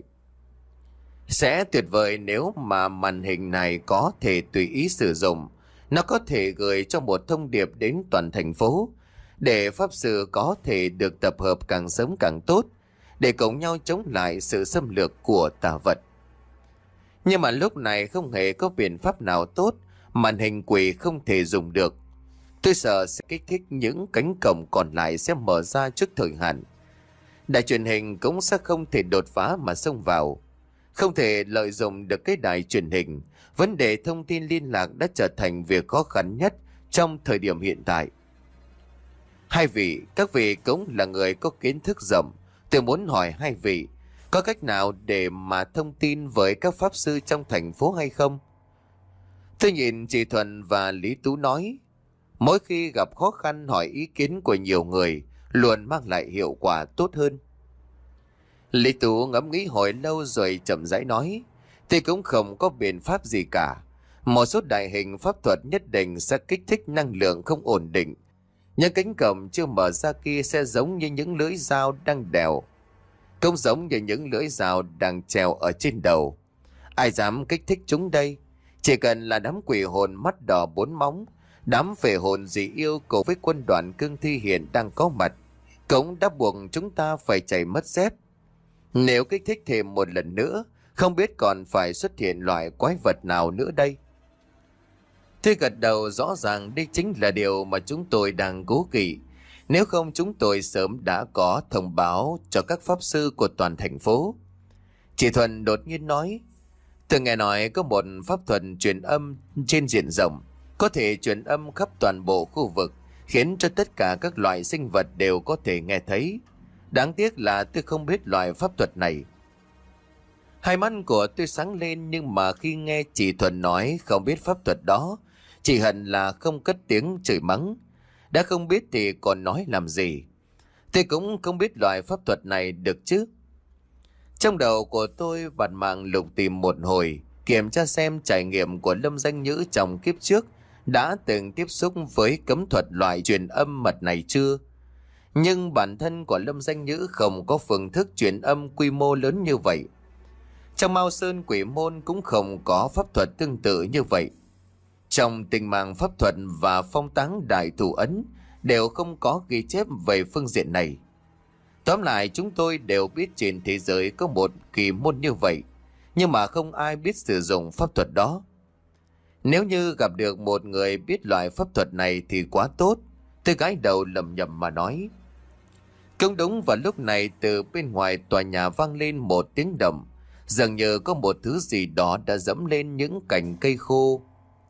[SPEAKER 1] Sẽ tuyệt vời nếu mà màn hình này có thể tùy ý sử dụng. Nó có thể gửi cho một thông điệp đến toàn thành phố, để pháp sư có thể được tập hợp càng sớm càng tốt, để cùng nhau chống lại sự xâm lược của tà vật. Nhưng mà lúc này không hề có biện pháp nào tốt, màn hình quỷ không thể dùng được. Tôi sợ sẽ kích thích những cánh cổng còn lại sẽ mở ra trước thời hạn. Đài truyền hình cũng sẽ không thể đột phá mà xông vào. Không thể lợi dụng được cái đài truyền hình. Vấn đề thông tin liên lạc đã trở thành việc khó khăn nhất trong thời điểm hiện tại. Hai vị, các vị cũng là người có kiến thức rộng. Tôi muốn hỏi hai vị, có cách nào để mà thông tin với các pháp sư trong thành phố hay không? Tôi nhìn chị Thuận và Lý Tú nói, mỗi khi gặp khó khăn hỏi ý kiến của nhiều người luôn mang lại hiệu quả tốt hơn. Lý Tú ngẫm nghĩ hồi lâu rồi chậm rãi nói, tôi cũng không có biện pháp gì cả. Một số đại hình pháp thuật nhất định sẽ kích thích năng lượng không ổn định. Những cánh cổng chưa mở ra kia sẽ giống như những lưỡi dao đang đèo, cũng giống như những lưỡi dao đang treo ở trên đầu. Ai dám kích thích chúng đây? Chỉ cần là đám quỷ hồn mắt đỏ bốn móng, đám phệ hồn dị yêu cùng với quân đoàn cương thi hiện đang có mặt, cũng đã buộc chúng ta phải chảy mất dép. Nếu kích thích thêm một lần nữa, không biết còn phải xuất hiện loại quái vật nào nữa đây. Tôi gật đầu, rõ ràng đây chính là điều mà chúng tôi đang cố kỵ. Nếu không chúng tôi sớm đã có thông báo cho các pháp sư của toàn thành phố. Chị Thuần đột nhiên nói, tôi nghe nói có một pháp thuật truyền âm trên diện rộng, có thể truyền âm khắp toàn bộ khu vực, khiến cho tất cả các loại sinh vật đều có thể nghe thấy. Đáng tiếc là tôi không biết loại pháp thuật này. Hai mắt của tôi sáng lên, nhưng mà khi nghe chị Thuần nói không biết pháp thuật đó, chị hận là không cất tiếng chửi mắng. Đã không biết thì còn nói làm gì. Tôi cũng không biết loại pháp thuật này được chứ. Trong đầu của tôi bạt mạng lục tìm một hồi, kiểm tra xem trải nghiệm của Lâm Danh Nhữ trong kiếp trước đã từng tiếp xúc với cấm thuật loại truyền âm mật này chưa. Nhưng bản thân của Lâm Danh Nhữ không có phương thức truyền âm quy mô lớn như vậy. Trong Mao Sơn Quỷ Môn cũng không có pháp thuật tương tự như vậy. Trong Tình Mạng Pháp Thuật và Phong Táng Đại Thủ Ấn đều không có ghi chép về phương diện này. Tóm lại, chúng tôi đều biết trên thế giới có một kỳ môn như vậy, nhưng mà không ai biết sử dụng pháp thuật đó. Nếu như gặp được một người biết loại pháp thuật này thì quá tốt. Tôi gái đầu lầm nhầm mà nói. Cũng đúng vào lúc này, từ bên ngoài tòa nhà vang lên một tiếng động, dường như có một thứ gì đó đã dẫm lên những cành cây khô.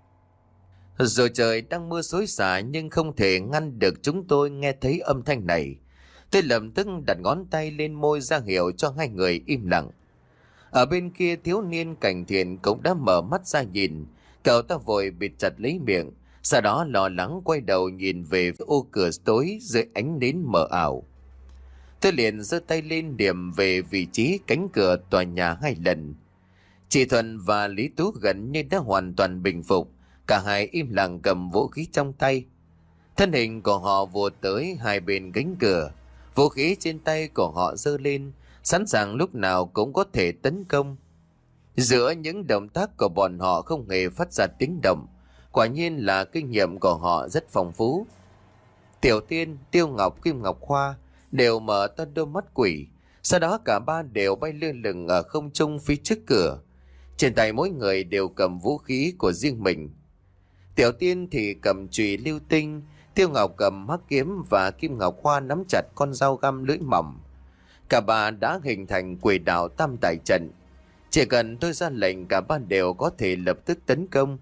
[SPEAKER 1] Rồi trời đang mưa xối xả nhưng không thể ngăn được chúng tôi nghe thấy âm thanh này. Tôi lập tức đặt ngón tay lên môi ra hiệu cho hai người im lặng. Ở bên kia, thiếu niên Cảnh Thiện cũng đã mở mắt ra nhìn. Cậu ta vội bịt chặt lấy miệng, sau đó lo lắng quay đầu nhìn về ô cửa tối dưới ánh nến mờ ảo. Tôi liền giơ tay lên điểm về vị trí cánh cửa tòa nhà hai lần. Chị Thuần và Lý Tú gần như đã hoàn toàn bình phục, cả hai im lặng cầm vũ khí trong tay. Thân hình của họ vụt tới hai bên cánh cửa, vũ khí trên tay của họ giơ lên, sẵn sàng lúc nào cũng có thể tấn công. Giữa những động tác của bọn họ không hề phát ra tiếng động, quả nhiên là kinh nghiệm của họ rất phong phú. Tiểu Tiên, Tiêu Ngọc, Kim Ngọc Khoa đều mở to đôi mắt quỷ, sau đó cả ba đều bay lơ lửng ở không trung phía trước cửa. Trên tay mỗi người đều cầm vũ khí của riêng mình. Tiểu Tiên thì cầm chùy lưu tinh, Tiêu Ngọc cầm hắc kiếm và Kim Ngọc Khoa nắm chặt con dao găm lưỡi mỏng. Cả ba đã hình thành quỷ đạo tam tài trận. Chỉ cần tôi ra lệnh, cả ba đều có thể lập tức tấn công.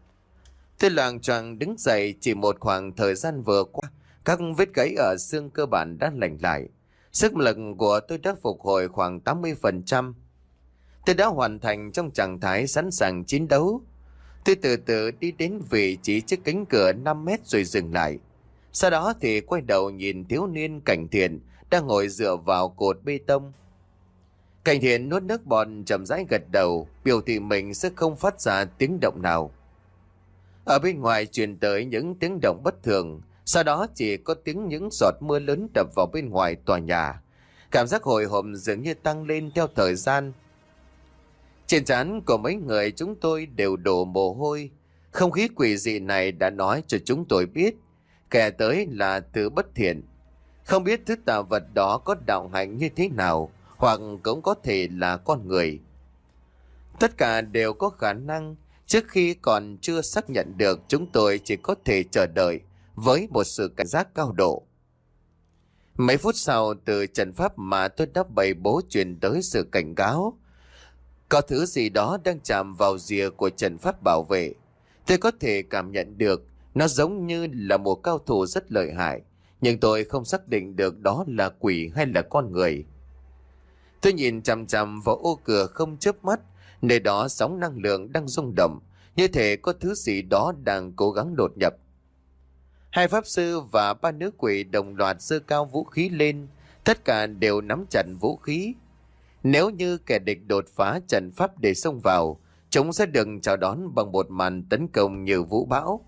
[SPEAKER 1] Tôi loạng choạng đứng dậy. Chỉ một khoảng thời gian vừa qua, các vết gãy ở xương cơ bản đã lành lại. Sức lực của tôi đã phục hồi khoảng tám mươi phần trăm. Tôi đã hoàn thành trong trạng thái sẵn sàng chiến đấu. Tôi từ từ đi đến vị trí trước cánh cửa năm mét rồi dừng lại. Sau đó thì quay đầu nhìn thiếu niên Cảnh Thiện đang ngồi dựa vào cột bê tông. Cảnh Thiện nuốt nước bọt chậm rãi gật đầu, biểu thị mình sẽ không phát ra tiếng động nào. Ở bên ngoài truyền tới những tiếng động bất thường, sau đó chỉ có tiếng những giọt mưa lớn đập vào bên ngoài tòa nhà. Cảm giác hồi hộp dường như tăng lên theo thời gian. Trên trán của mấy người chúng tôi đều đổ mồ hôi. Không khí quỷ dị này đã nói cho chúng tôi biết kẻ tới là thứ bất thiện. Không biết thứ tà vật đó có đạo hạnh như thế nào, hoặc cũng có thể là con người. Tất cả đều có khả năng. Trước khi còn chưa xác nhận được, chúng tôi chỉ có thể chờ đợi với một sự cảnh giác cao độ. Mấy phút sau, từ trận pháp mà tôi đã bày bố truyền tới sự cảnh cáo. Có thứ gì đó đang chạm vào rìa của trận pháp bảo vệ. Tôi có thể cảm nhận được nó giống như là một cao thủ rất lợi hại, nhưng tôi không xác định được đó là quỷ hay là con người. Tôi nhìn chằm chằm vào ô cửa không chớp mắt, nơi đó sóng năng lượng đang rung động, như thể có thứ gì đó đang cố gắng đột nhập. Hai pháp sư và ba nữ quỷ đồng loạt giơ cao vũ khí lên, tất cả đều nắm chặt vũ khí. Nếu như kẻ địch đột phá trận pháp để xông vào, chúng sẽ được chào đón bằng một màn tấn công như vũ bão.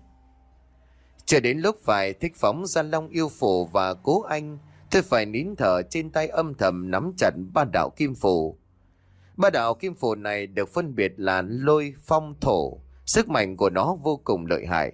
[SPEAKER 1] Chưa đến lúc phải thích phóng ra Long Yêu Phù và Cố Anh, tôi phải nín thở trên tay âm thầm nắm chặt ba đạo kim phù. Ba đạo kim phù này được phân biệt là lôi, phong, thổ. Sức mạnh của nó vô cùng lợi hại.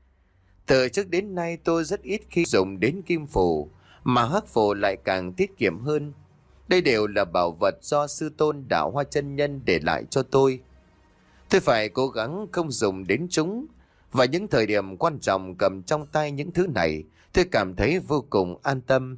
[SPEAKER 1] Từ trước đến nay tôi rất ít khi dùng đến kim phù, mà hắc phù lại càng tiết kiệm hơn. Đây đều là bảo vật do sư tôn Đạo Hoa Chân Nhân để lại cho tôi. Tôi phải cố gắng không dùng đến chúng. Và những thời điểm quan trọng cầm trong tay những thứ này, tôi cảm thấy vô cùng an tâm.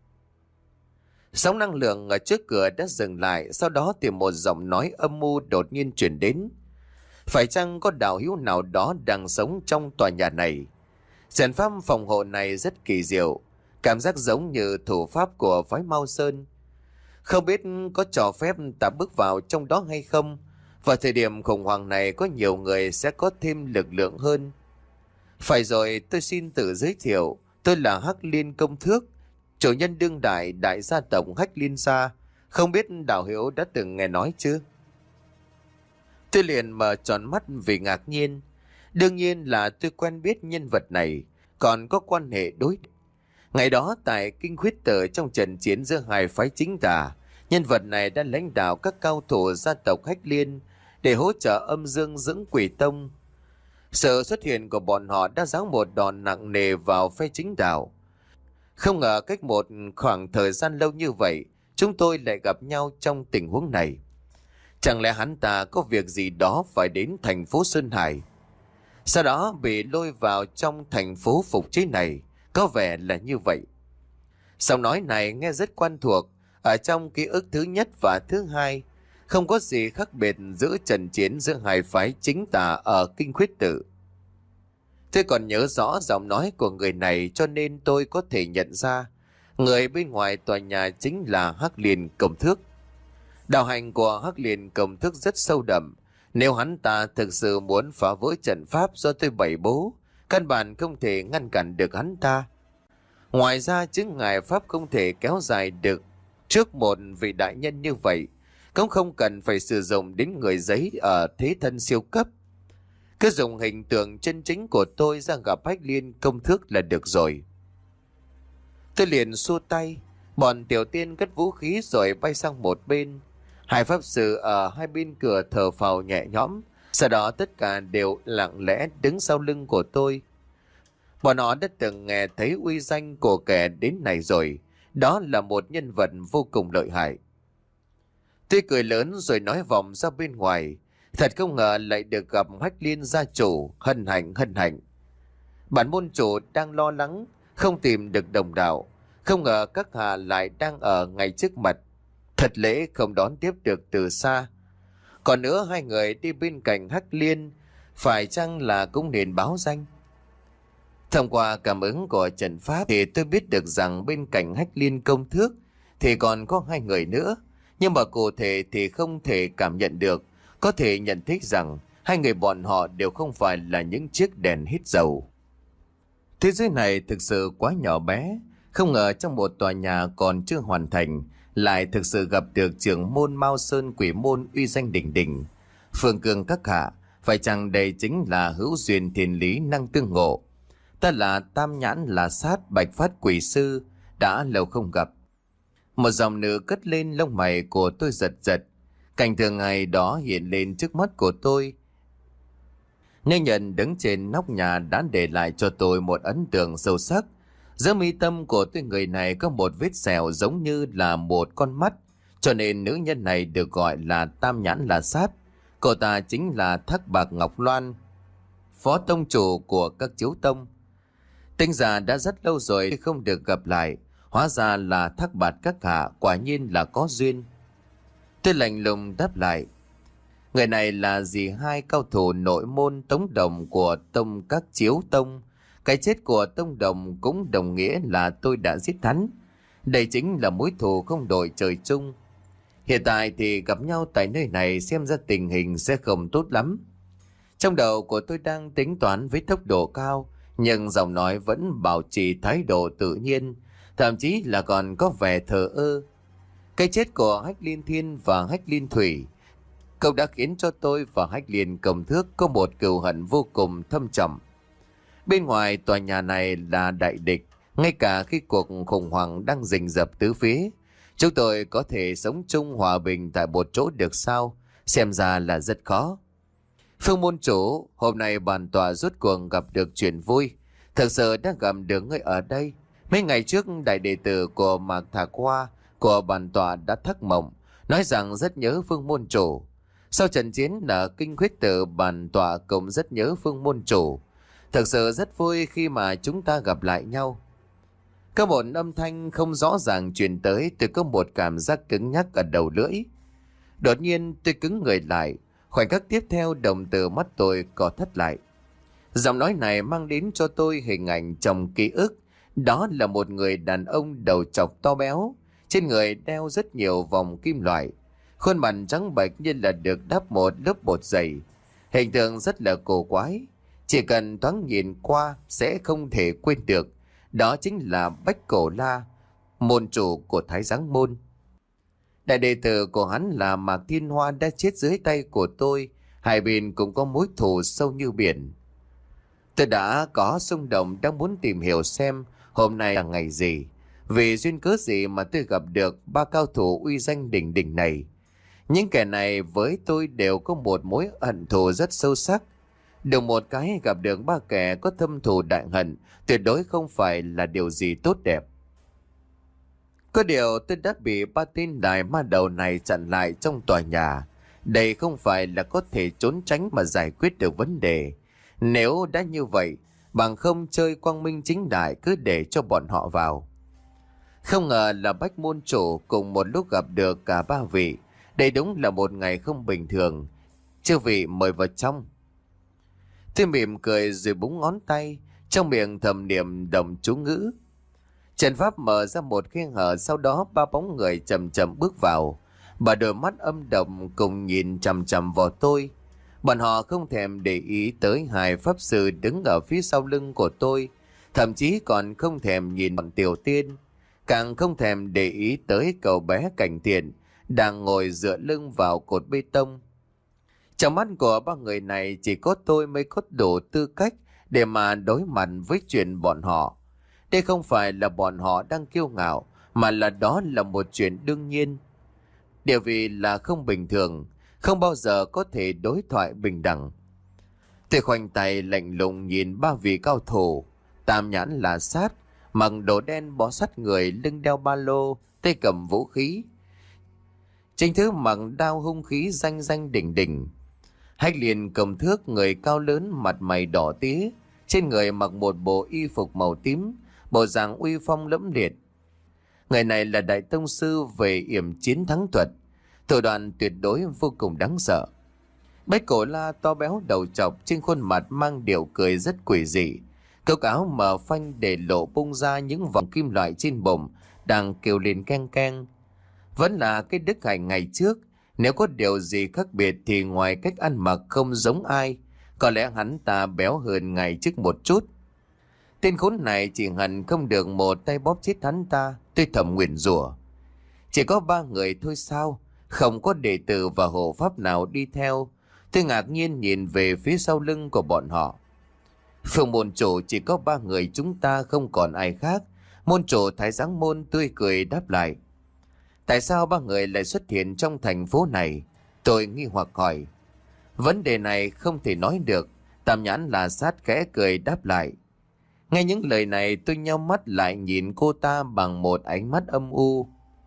[SPEAKER 1] Sóng năng lượng ở trước cửa đã dừng lại, sau đó thì một giọng nói âm u đột nhiên truyền đến. Phải chăng có đạo hữu nào đó đang sống trong tòa nhà này? Trận pháp phòng hộ này rất kỳ diệu, cảm giác giống như thủ pháp của phái Mao Sơn. Không biết có cho phép ta bước vào trong đó hay không? Vào thời điểm khủng hoảng này có nhiều người sẽ có thêm lực lượng hơn. Phải rồi, tôi xin tự giới thiệu. Tôi là Hắc Liên Công Thước, chủ nhân đương đại đại gia tộc Hắc Liên Gia, Không biết đạo hữu đã từng nghe nói chưa? Tôi liền mở tròn mắt vì ngạc nhiên. Đương nhiên là tôi quen biết nhân vật này, còn có quan hệ đối. Ngày đó tại Kinh Khuyết Tử trong trận chiến giữa hai phái chính tà, nhân vật này đã lãnh đạo các cao thủ gia tộc Hách Liên để hỗ trợ âm dương dưỡng quỷ tông. Sự xuất hiện của bọn họ đã giáng một đòn nặng nề vào phe chính đạo. Không ngờ cách một khoảng thời gian lâu như vậy, chúng tôi lại gặp nhau trong tình huống này. Chẳng lẽ hắn ta có việc gì đó phải đến thành phố Sơn Hải, sau đó bị lôi vào trong thành phố phục chế này? Có vẻ là như vậy. Giọng nói này nghe rất quen thuộc. Ở trong ký ức thứ nhất và thứ hai, không có gì khác biệt giữa trận chiến giữa hai phái chính tà ở Kinh Khuyết Tử. Tôi còn nhớ rõ giọng nói của người này, cho nên tôi có thể nhận ra người bên ngoài tòa nhà chính là Hắc Liên Công Thước. Đạo hành của Hắc Liên Công Thước rất sâu đậm. Nếu hắn ta thực sự muốn phá vỡ trận pháp do tôi bày bố, căn bản không thể ngăn cản được hắn ta. Ngoài ra, chứng ngại pháp không thể kéo dài được trước một vị đại nhân như vậy, cũng không cần phải sử dụng đến người giấy ở thế thân siêu cấp. Cứ dùng hình tượng chân chính của tôi ra gặp Hách Liên Công Thước là được rồi. Tôi liền xua tay, bọn tiểu tiên cất vũ khí rồi bay sang một bên. Hai pháp sư ở hai bên cửa thở phào nhẹ nhõm, sau đó tất cả đều lặng lẽ đứng sau lưng của tôi. Bọn họ đã từng nghe thấy uy danh của kẻ đến này rồi, đó là một nhân vật vô cùng lợi hại. Tôi cười lớn rồi nói vòng ra bên ngoài, thật không ngờ lại được gặp Hách Liên gia chủ, hân hạnh hân hạnh. Bản môn chủ đang lo lắng, không tìm được đồng đạo, không ngờ các hạ lại đang ở ngay trước mặt. Thật lễ không đón tiếp được từ xa. Còn nữa, hai người đi bên cạnh Hách Liên, phải chăng là cũng nên báo danh? Thông qua cảm ứng của trận pháp thì tôi biết được rằng bên cạnh Hách Liên Công Thước thì còn có hai người nữa. Nhưng mà cụ thể thì không thể cảm nhận được. Có thể nhận thấy rằng hai người bọn họ đều không phải là những chiếc đèn hít dầu. Thế giới này thực sự quá nhỏ bé. Không ngờ trong một tòa nhà còn chưa hoàn thành lại thực sự gặp được trưởng môn Mao Sơn Quỷ Môn uy danh đỉnh đỉnh. Phương Cương các hạ, phải chăng đây chính là hữu duyên thiên lý năng tương ngộ? Ta là Tam Nhãn là Sát Bạch Phát Quỷ Sư, đã lâu không gặp. Một dòng nữ cất lên, lông mày của tôi giật giật. Cảnh tượng ngày đó hiện lên trước mắt của tôi. Nghe nhận đứng trên nóc nhà đã để lại cho tôi một ấn tượng sâu sắc. Giữa mi tâm của tôi người này có một vết sẹo giống như là một con mắt, cho nên nữ nhân này được gọi là Tam Nhãn là Sát. Cô ta chính là Thác Bạc Ngọc Loan, phó tông chủ của các chiếu tông. Tính ra đã rất lâu rồi không được gặp lại, hóa ra là Thác Bạt các hạ, quả nhiên là có duyên. Tôi lạnh lùng đáp lại, người này là dì hai cao thủ nội môn Tống Đồng của tông các chiếu tông. Cái chết của Tông Đồng cũng đồng nghĩa là tôi đã giết hắn. Đây chính là mối thù không đội trời chung. Hiện tại thì gặp nhau tại nơi này xem ra tình hình sẽ không tốt lắm. Trong đầu của tôi đang tính toán với tốc độ cao, nhưng giọng nói vẫn bảo trì thái độ tự nhiên, thậm chí là còn có vẻ thờ ơ. Cái chết của Hách Liên Thiên và Hách Liên Thủy, cậu đã khiến cho tôi và Hách Liên Công Thước có một cừu hận vô cùng thâm trầm. Bên ngoài tòa nhà này là đại địch, ngay cả khi cuộc khủng hoảng đang rình rập tứ phía, chúng tôi có thể sống chung hòa bình tại một chỗ được sao? Xem ra là rất khó. Phương môn chủ, hôm nay bản tòa rốt cuộc gặp được chuyện vui. Thật sự đã gặp được người ở đây. Mấy ngày trước, đại đệ tử của Mạc Thạc Hoa của bản tòa đã thắc mộng, nói rằng rất nhớ Phương môn chủ. Sau trận chiến ở Kinh Khuyết Tử, bản tòa cũng rất nhớ Phương môn chủ. Thật sự rất vui khi mà chúng ta gặp lại nhau. Có một âm thanh không rõ ràng truyền tới, tôi có một cảm giác cứng nhắc ở đầu lưỡi. Đột nhiên tôi cứng người lại, khoảnh khắc tiếp theo đồng tử mắt tôi co thắt lại. Giọng nói này mang đến cho tôi hình ảnh trong ký ức. Đó là một người đàn ông đầu trọc to béo, trên người đeo rất nhiều vòng kim loại, khuôn mặt trắng bệch như là được đắp một lớp bột dày. Hình tượng rất là cổ quái, chỉ cần thoáng nhìn qua sẽ không thể quên được. Đó chính là Bách Cổ La, môn chủ của Thái Giáng Môn. Đại đệ tử của hắn là Mạc Thiên Hoa đã chết dưới tay của tôi. Hai bên cũng có mối thù sâu như biển. Tôi đã có xung động đang muốn tìm hiểu xem hôm nay là ngày gì, vì duyên cớ gì mà tôi gặp được ba cao thủ uy danh đỉnh đỉnh này. Những kẻ này với tôi đều có một mối hận thù rất sâu sắc. Được một cái gặp được ba kẻ có thâm thù đại hận tuyệt đối không phải là điều gì tốt đẹp. Có điều tôi đã bị ba tên đại ma đầu này chặn lại trong tòa nhà. Đây không phải là có thể trốn tránh mà giải quyết được vấn đề. Nếu đã như vậy, bằng không chơi quang minh chính đại cứ để cho bọn họ vào. Không ngờ là Bách môn chủ cùng một lúc gặp được cả ba vị. Đây đúng là một ngày không bình thường. Chư vị mời vào trong. Tôi mỉm cười rồi búng ngón tay, trong miệng thầm niệm đồng chú ngữ. Trận pháp mở ra một khe hở, sau đó ba bóng người chậm chậm bước vào. Bà đôi mắt âm độc cùng nhìn chằm chằm vào tôi. Bọn họ không thèm để ý tới hai pháp sư đứng ở phía sau lưng của tôi, thậm chí còn không thèm nhìn bọn Tiểu Tiên, càng không thèm để ý tới cậu bé Cảnh Thiện đang ngồi dựa lưng vào cột bê tông. Trong mắt của ba người này chỉ có tôi mới có đủ tư cách để mà đối mặt với chuyện bọn họ. Đây không phải là bọn họ đang kiêu ngạo, mà là đó là một chuyện đương nhiên. Địa vị là không bình thường, không bao giờ có thể đối thoại bình đẳng. Tôi khoanh tay lạnh lùng nhìn ba vị cao thủ. Tam nhãn là sát, mặc đồ đen bó sát người, lưng đeo ba lô, tay cầm vũ khí. Chính thứ mặc đao hung khí danh danh đỉnh đỉnh. Hách Liên cầm thước, người cao lớn, mặt mày đỏ tía, trên người mặc một bộ y phục màu tím, bộ dạng uy phong lẫm liệt. Người này là đại tông sư về yểm chiến thắng thuật, thủ đoạn tuyệt đối vô cùng đáng sợ. Bách Cổ La to béo đầu trọc, trên khuôn mặt mang điệu cười rất quỷ dị. Cốc áo mở phanh để lộ bung ra những vòng kim loại trên bụng đang kêu lên keng keng. Vẫn là cái Đức Hải ngày trước, nếu có điều gì khác biệt thì ngoài cách ăn mặc không giống ai, có lẽ hắn ta béo hơn ngày trước một chút. Tên khốn này chỉ hận không được một tay bóp chết hắn ta. Tôi thầm nguyền rủa. Chỉ có ba người thôi sao? Không có đệ tử và hộ pháp nào đi theo. Tôi ngạc nhiên nhìn về phía sau lưng của bọn họ. Phường môn chủ chỉ có ba người chúng ta, không còn ai khác. Môn chủ Thái Giáng Môn tươi cười đáp lại. Tại sao ba người lại xuất hiện trong thành phố này? Tôi nghi hoặc hỏi. Vấn đề này không thể nói được. Tam nhãn là sát khẽ cười đáp lại. Nghe những lời này tôi nheo mắt lại nhìn cô ta bằng một ánh mắt âm u.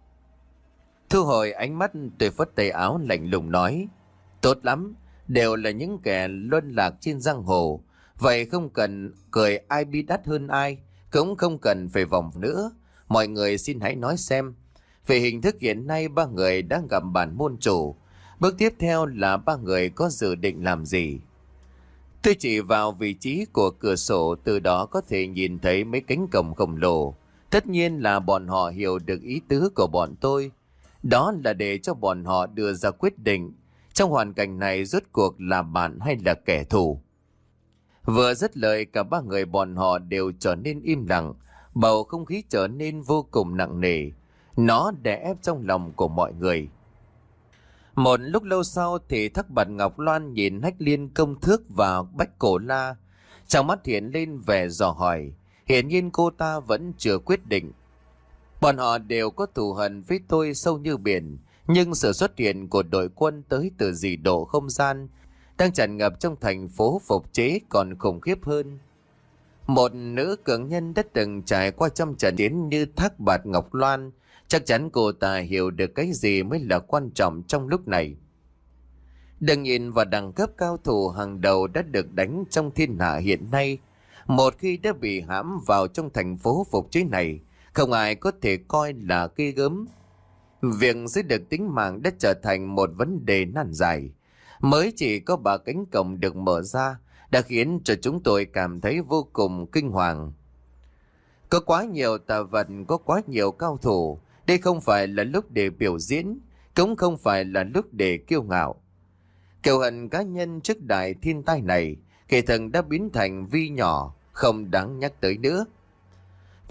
[SPEAKER 1] Thu hồi ánh mắt, tôi phất tay áo lạnh lùng nói. Tốt lắm, đều là những kẻ luân lạc trên giang hồ. Vậy không cần cười ai bi đắt hơn ai, cũng không cần phải vòng nữa. Mọi người xin hãy nói xem. Về hình thức hiện nay ba người đang gặp bản môn chủ. Bước tiếp theo là ba người có dự định làm gì? Tôi chỉ vào vị trí của cửa sổ, từ đó có thể nhìn thấy mấy cánh cổng khổng lồ. Tất nhiên là bọn họ hiểu được ý tứ của bọn tôi. Đó là để cho bọn họ đưa ra quyết định. Trong hoàn cảnh này rốt cuộc là bạn hay là kẻ thù? Vừa dứt lời, cả ba người bọn họ đều trở nên im lặng. Bầu không khí trở nên vô cùng nặng nề. Nó đè ép trong lòng của mọi người. Một lúc lâu sau thì Thác Bạt Ngọc Loan nhìn Hách Liên công thước và Bách Cổ La. Trong mắt hiện lên vẻ dò hỏi. Hiển nhiên cô ta vẫn chưa quyết định. Bọn họ đều có thù hận với tôi sâu như biển. Nhưng sự xuất hiện của đội quân tới từ dị độ không gian đang tràn ngập trong thành phố phục chế còn khủng khiếp hơn. Một nữ cường nhân đã từng trải qua trăm trận chiến như Thác Bạt Ngọc Loan, chắc chắn cô ta hiểu được cái gì mới là quan trọng trong lúc này. Đừng nhìn vào đẳng cấp cao thủ hàng đầu đã được đánh trong thiên hạ hiện nay. Một khi đã bị hãm vào trong thành phố phục chế này, không ai có thể coi là ghê gớm. Việc giữ được tính mạng đã trở thành một vấn đề nan giải. Mới chỉ có ba cánh cổng được mở ra đã khiến cho chúng tôi cảm thấy vô cùng kinh hoàng. Có quá nhiều tà vật, có quá nhiều cao thủ. Đây không phải là lúc để biểu diễn, cũng không phải là lúc để kiêu ngạo. Kiêu hận cá nhân trước đại thiên tai này, kẻ thần đã biến thành vi nhỏ, không đáng nhắc tới nữa.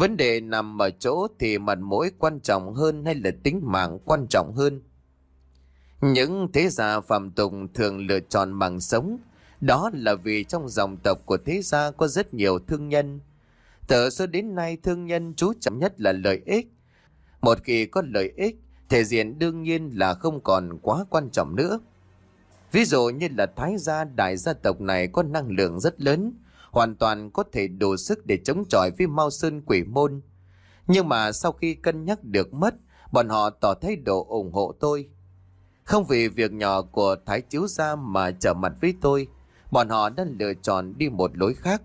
[SPEAKER 1] Vấn đề nằm ở chỗ thì mặt mũi quan trọng hơn hay là tính mạng quan trọng hơn. Những thế gia phàm tục thường lựa chọn mạng sống, đó là vì trong dòng tộc của thế gia có rất nhiều thương nhân. Từ xưa đến nay thương nhân chú trọng nhất là lợi ích. Một khi có lợi ích, thể diện đương nhiên là không còn quá quan trọng nữa. Ví dụ như là Thái gia, đại gia tộc này có năng lượng rất lớn, hoàn toàn có thể đủ sức để chống chọi với Mao Sơn Quỷ Môn. Nhưng mà sau khi cân nhắc được mất, bọn họ tỏ thái độ ủng hộ tôi. Không vì việc nhỏ của Thái Chiếu gia mà trở mặt với tôi, bọn họ đã lựa chọn đi một lối khác.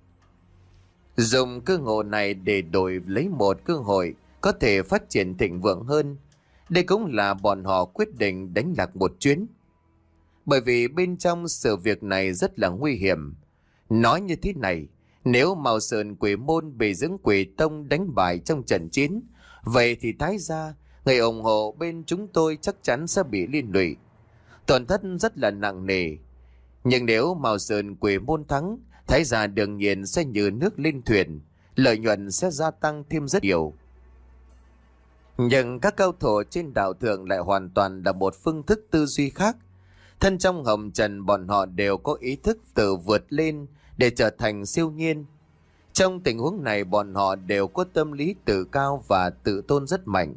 [SPEAKER 1] Dùng cơ hội này để đổi lấy một cơ hội có thể phát triển thịnh vượng hơn. Đây cũng là bọn họ quyết định đánh lạc một chuyến. Bởi vì bên trong sự việc này rất là nguy hiểm. Nói như thế này, nếu Mao Sơn Quỷ Môn bị dưỡng Quỷ Tông đánh bại trong trận chiến, vậy thì Thái gia, người ủng hộ bên chúng tôi chắc chắn sẽ bị liên lụy. Tổn thất rất là nặng nề. Nhưng nếu Mao Sơn Quỷ Môn thắng, Thái gia đương nhiên sẽ như nước lên thuyền, lợi nhuận sẽ gia tăng thêm rất nhiều. Nhưng các cao thủ trên đạo thượng lại hoàn toàn là một phương thức tư duy khác. Thân trong hồng trần bọn họ đều có ý thức tự vượt lên để trở thành siêu nhiên. Trong tình huống này bọn họ đều có tâm lý tự cao và tự tôn rất mạnh.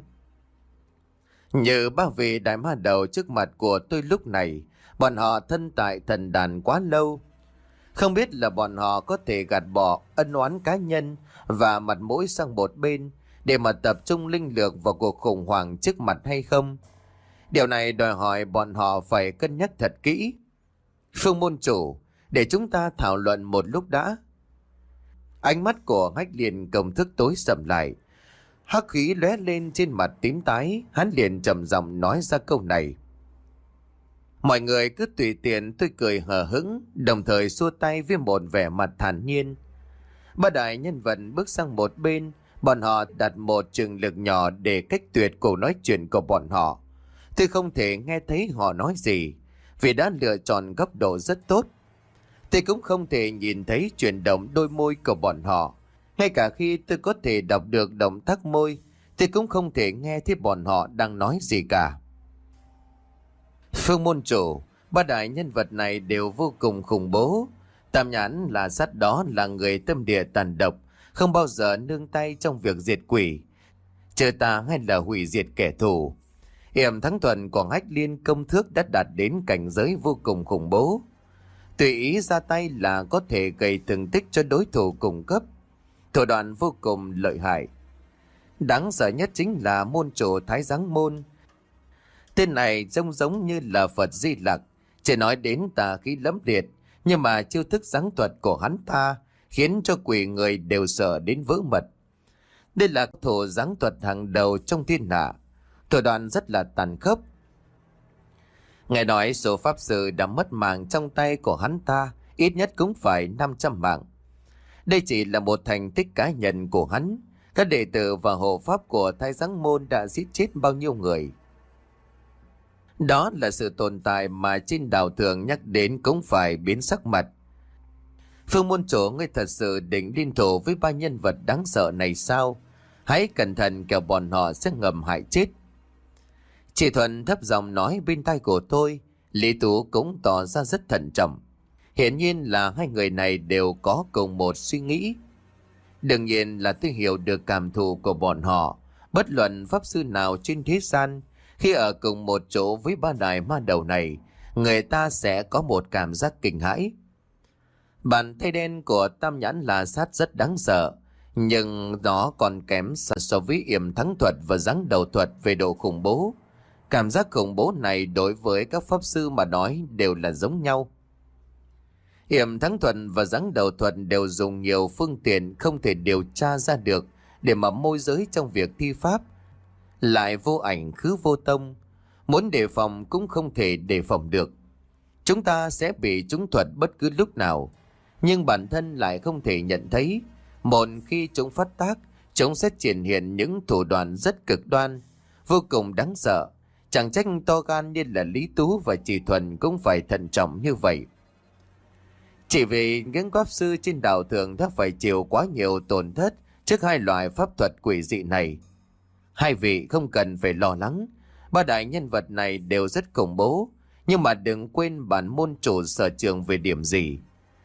[SPEAKER 1] Như ba vị đại ma đầu trước mặt của tôi lúc này, bọn họ thân tại thần đàn quá lâu. Không biết là bọn họ có thể gạt bỏ ân oán cá nhân và mặt mũi sang một bên để mà tập trung linh lực vào cuộc khủng hoảng trước mặt hay không. Điều này đòi hỏi bọn họ phải cân nhắc thật kỹ. Phương môn chủ, để chúng ta thảo luận một lúc đã. Ánh mắt của Hách liền công thức tối sầm lại. Hắc khí lóe lên trên mặt tím tái, hắn liền trầm giọng nói ra câu này. Mọi người cứ tùy tiện, tôi cười hờ hững, đồng thời xua tay với một vẻ mặt thản nhiên. Ba đại nhân vật bước sang một bên, bọn họ đặt một trường lực nhỏ để cách tuyệt cuộc nói chuyện của bọn họ. Tôi không thể nghe thấy họ nói gì, vì đã lựa chọn góc độ rất tốt. Tôi cũng không thể nhìn thấy chuyển động đôi môi của bọn họ. Ngay cả khi tôi có thể đọc được động tác môi, tôi cũng không thể nghe thấy bọn họ đang nói gì cả. Phương môn chủ, ba đại nhân vật này đều vô cùng khủng bố. Tam Nhãn là sát đó là người tâm địa tàn độc, không bao giờ nương tay trong việc diệt quỷ, trừ tà hay là hủy diệt kẻ thù. Hiểm thắng thuần của Hách Liên công thước đã đạt đến cảnh giới vô cùng khủng bố. Tùy ý ra tay là có thể gây thương tích cho đối thủ cùng cấp. Thủ đoạn vô cùng lợi hại. Đáng sợ nhất chính là môn chủ Thái Giáng Môn. Tên này trông giống như là Phật Di Lặc, chỉ nói đến tà khí lẫm liệt, nhưng mà chiêu thức giáng thuật của hắn ta khiến cho quỷ người đều sợ đến vỡ mật. Đây là thủ giáng thuật hàng đầu trong thiên hạ, thủ đoạn rất là tàn khốc. Nghe nói số pháp sư đã mất mạng trong tay của hắn ta ít nhất cũng phải năm trăm mạng. Đây chỉ là một thành tích cá nhân của hắn. Các đệ tử và hộ pháp của Thái Giáng Môn đã giết chết bao nhiêu người. Đó là sự tồn tại mà trên đạo thường nhắc đến cũng phải biến sắc mặt. Phương môn chủ, ngươi thật sự định liên thủ với ba nhân vật đáng sợ này sao? Hãy cẩn thận kẻo bọn họ sẽ ngầm hại chết. Chị Thuận thấp giọng nói bên tai của tôi. Lý Tú cũng tỏ ra rất thận trọng. Hiển nhiên là hai người này đều có cùng một suy nghĩ. Đương nhiên là tôi hiểu được cảm thụ của bọn họ. Bất luận pháp sư nào trên thế gian, khi ở cùng một chỗ với ba đại ma đầu này, người ta sẽ có một cảm giác kinh hãi. Bàn tay đen của Tam Nhãn là sát rất đáng sợ, nhưng nó còn kém so với yểm thắng thuật và giáng đầu thuật về độ khủng bố. Cảm giác khủng bố này đối với các pháp sư mà nói đều là giống nhau. Yểm thắng thuật và giáng đầu thuật đều dùng nhiều phương tiện không thể điều tra ra được để mà môi giới trong việc thi pháp, lại vô ảnh khứ vô tông, muốn đề phòng cũng không thể đề phòng được. Chúng ta sẽ bị trúng thuật bất cứ lúc nào, nhưng bản thân lại không thể nhận thấy. Một khi chúng phát tác, chúng sẽ triển hiện những thủ đoạn rất cực đoan, vô cùng đáng sợ. Chẳng trách to gan như là Lý Tú và Chỉ Thuần cũng phải thận trọng như vậy. Chỉ vì những pháp sư trên đạo thường đã phải chịu quá nhiều tổn thất trước hai loại pháp thuật quỷ dị này. Hai vị không cần phải lo lắng, ba đại nhân vật này đều rất khủng bố, nhưng mà đừng quên bản môn chủ sở trường về điểm gì.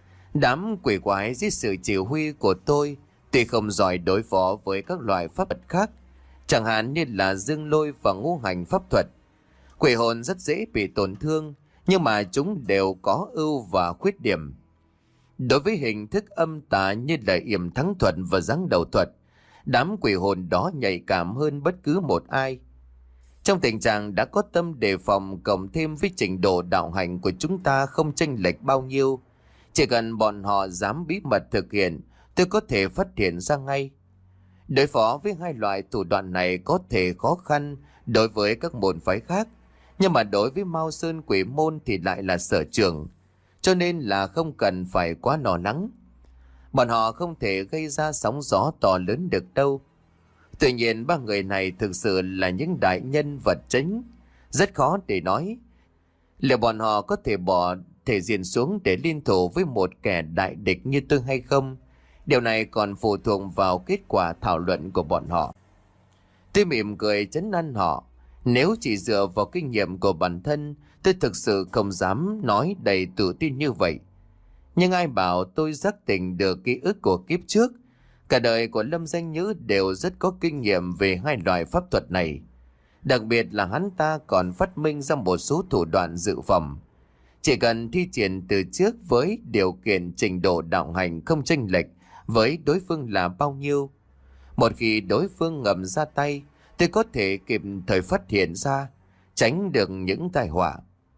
[SPEAKER 1] Đám quỷ quái dưới sự chỉ huy của tôi tuy không giỏi đối phó với các loại pháp thuật khác, chẳng hạn như là dương lôi và ngũ hành pháp thuật. Quỷ hồn rất dễ bị tổn thương, nhưng mà chúng đều có ưu và khuyết điểm. Đối với hình thức âm tà như là yểm thắng thuật và giáng đầu thuật, đám quỷ hồn đó nhạy cảm hơn bất cứ một ai. Trong tình trạng đã có tâm đề phòng cộng thêm với trình độ đạo hành của chúng ta không chênh lệch bao nhiêu, chỉ cần bọn họ dám bí mật thực hiện, tôi có thể phát hiện ra ngay. Đối phó với hai loại thủ đoạn này có thể khó khăn đối với các môn phái khác, nhưng mà đối với Mao Sơn Quỷ Môn thì lại là sở trường, cho nên là không cần phải quá lo lắng. Bọn họ không thể gây ra sóng gió to lớn được đâu. Tuy nhiên ba người này thực sự là những đại nhân vật chính, rất khó để nói. Liệu bọn họ có thể bỏ thể diện xuống để liên thủ với một kẻ đại địch như tôi hay không? Điều này còn phụ thuộc vào kết quả thảo luận của bọn họ. Tôi mỉm cười trấn an họ. Nếu chỉ dựa vào kinh nghiệm của bản thân, tôi thực sự không dám nói đầy tự tin như vậy. Nhưng ai bảo tôi giác tỉnh được ký ức của kiếp trước. Cả đời của Lâm Danh Nhữ đều rất có kinh nghiệm về hai loại pháp thuật này. Đặc biệt là hắn ta còn phát minh ra một số thủ đoạn dự phòng. Chỉ cần thi triển từ trước với điều kiện trình độ đạo hành không chênh lệch với đối phương là bao nhiêu. Một khi đối phương ngầm ra tay, tôi có thể kịp thời phát hiện ra, tránh được những tai họa.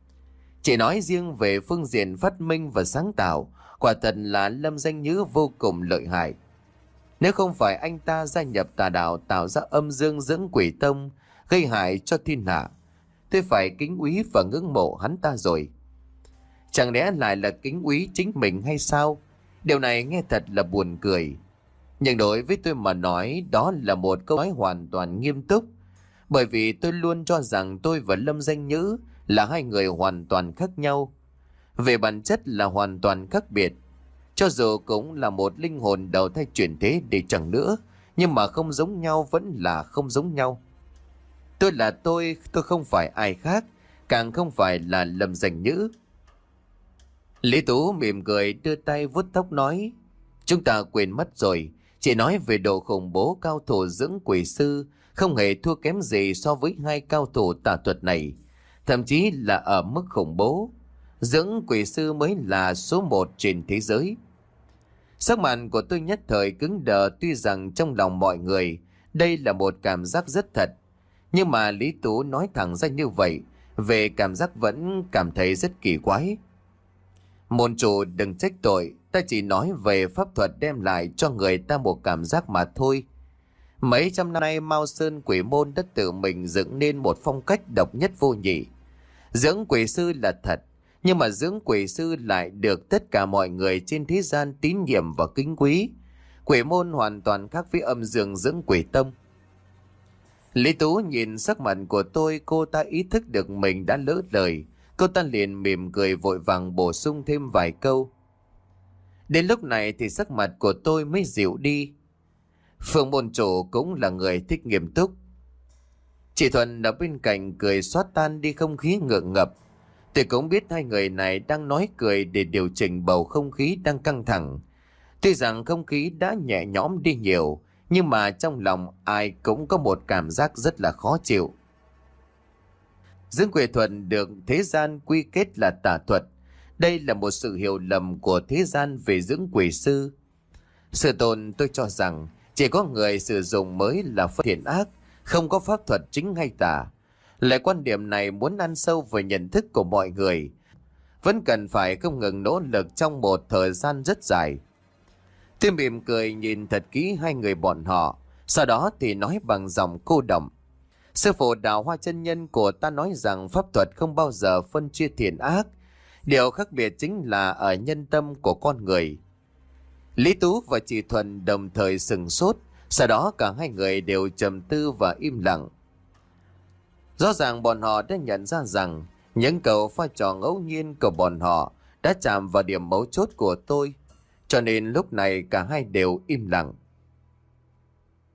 [SPEAKER 1] Chỉ nói riêng về phương diện phát minh và sáng tạo, quả thật là Lâm Danh Nhữ vô cùng lợi hại. Nếu không phải anh ta gia nhập tà đạo tạo ra âm dương dưỡng quỷ tông, gây hại cho thiên hạ, tôi phải kính úy và ngưỡng mộ hắn ta rồi. Chẳng lẽ lại là kính úy chính mình hay sao? Điều này nghe thật là buồn cười. Nhưng đối với tôi mà nói, đó là một câu nói hoàn toàn nghiêm túc. Bởi vì tôi luôn cho rằng tôi và Lâm Danh Nhữ là hai người hoàn toàn khác nhau. Về bản chất là hoàn toàn khác biệt. Cho dù cũng là một linh hồn đầu thai chuyển thế để chẳng nữa, nhưng mà không giống nhau vẫn là không giống nhau. Tôi là tôi, tôi không phải ai khác, càng không phải là Lâm Danh Nhữ. Lý Tú mỉm cười đưa tay vuốt tóc nói, chúng ta quên mất rồi, chỉ nói về độ khủng bố cao thủ dưỡng quỷ sư không hề thua kém gì so với hai cao thủ tà thuật này, thậm chí là ở mức khủng bố. Dưỡng quỷ sư mới là số một trên thế giới. Sắc mặt của tôi nhất thời cứng đờ, tuy rằng trong lòng mọi người đây là một cảm giác rất thật, nhưng mà Lý Tú nói thẳng ra như vậy, về cảm giác vẫn cảm thấy rất kỳ quái. Môn chủ đừng trách tội, ta chỉ nói về pháp thuật đem lại cho người ta một cảm giác mà thôi. Mấy trăm năm nay Mao Sơn Quỷ Môn đã tự mình dựng nên một phong cách độc nhất vô nhị. Dưỡng quỷ sư là thật, nhưng mà dưỡng quỷ sư lại được tất cả mọi người trên thế gian tín nhiệm và kính quý. Quỷ môn hoàn toàn khác với âm dương dưỡng quỷ tông. Lý Tú nhìn sắc mặt của tôi, cô ta ý thức được mình đã lỡ lời. Cô ta liền mỉm cười vội vàng bổ sung thêm vài câu. Đến lúc này thì sắc mặt của tôi mới dịu đi. Phương môn chủ cũng là người thích nghiêm túc. Chị Thuần ở bên cạnh cười xóa tan đi không khí ngượng ngập. Tôi cũng biết hai người này đang nói cười để điều chỉnh bầu không khí đang căng thẳng. Tuy rằng không khí đã nhẹ nhõm đi nhiều, nhưng mà trong lòng ai cũng có một cảm giác rất là khó chịu. Dưỡng quỷ thuật được thế gian quy kết là tà thuật. Đây là một sự hiểu lầm của thế gian về dưỡng quỷ sư. Sự tồn tôi cho rằng chỉ có người sử dụng mới là phân thiện ác, không có pháp thuật chính hay tà. Lại quan điểm này muốn ăn sâu vào nhận thức của mọi người, vẫn cần phải không ngừng nỗ lực trong một thời gian rất dài. Tôi mỉm cười nhìn thật kỹ hai người bọn họ, sau đó thì nói bằng giọng cô đọng. Sư phụ Đạo Hoa chân nhân của ta nói rằng pháp thuật không bao giờ phân chia thiện ác. Điều khác biệt chính là ở nhân tâm của con người. Lý Tú và chị Thuần đồng thời sừng sốt, sau đó cả hai người đều trầm tư và im lặng. Rõ ràng bọn họ đã nhận ra rằng những câu pha trò ngẫu nhiên của bọn họ đã chạm vào điểm mấu chốt của tôi, cho nên lúc này cả hai đều im lặng.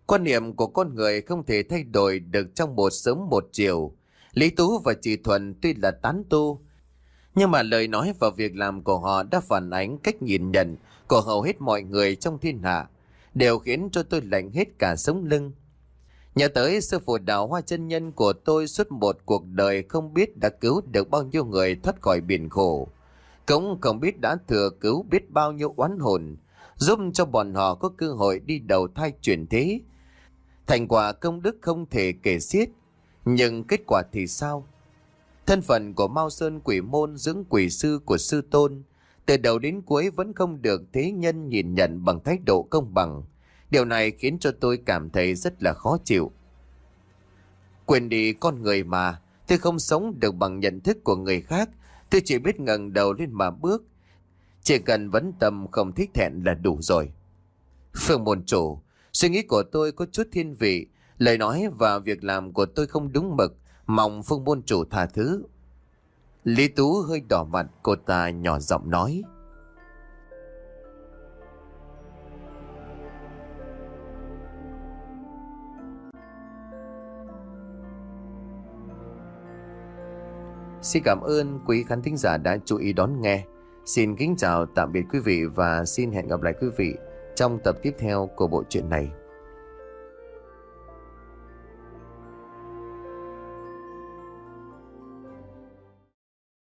[SPEAKER 1] Quan niệm của con người không thể thay đổi được trong một sớm một chiều. Lý Tú và chị Thuần tuy là tán tu, nhưng mà lời nói và việc làm của họ đã phản ánh cách nhìn nhận của hầu hết mọi người trong thiên hạ, đều khiến cho tôi lạnh hết cả sống lưng. Nhớ tới sư phụ Đạo Hoa chân nhân của tôi suốt một cuộc đời không biết đã cứu được bao nhiêu người thoát khỏi biển khổ, cũng không biết đã thừa cứu biết bao nhiêu oán hồn, giúp cho bọn họ có cơ hội đi đầu thai chuyển thế. Thành quả công đức không thể kể xiết, nhưng kết quả thì sao? Thân phận của Mao Sơn Quỷ Môn dưỡng quỷ sư của sư tôn, từ đầu đến cuối vẫn không được thế nhân nhìn nhận bằng thái độ công bằng. Điều này khiến cho tôi cảm thấy rất là khó chịu. Quên đi con người mà, tôi không sống được bằng nhận thức của người khác, tôi chỉ biết ngẩng đầu lên mà bước. Chỉ cần vấn tâm không thích thẹn là đủ rồi. Phương môn chủ, suy nghĩ của tôi có chút thiên vị, lời nói và việc làm của tôi không đúng mực, mong Phương môn chủ tha thứ. Lý Tú hơi đỏ mặt, cô ta nhỏ giọng nói. Xin cảm ơn quý khán thính giả đã chú ý đón nghe. Xin kính chào tạm biệt quý vị và xin hẹn gặp lại quý vị trong tập tiếp theo của bộ truyện này.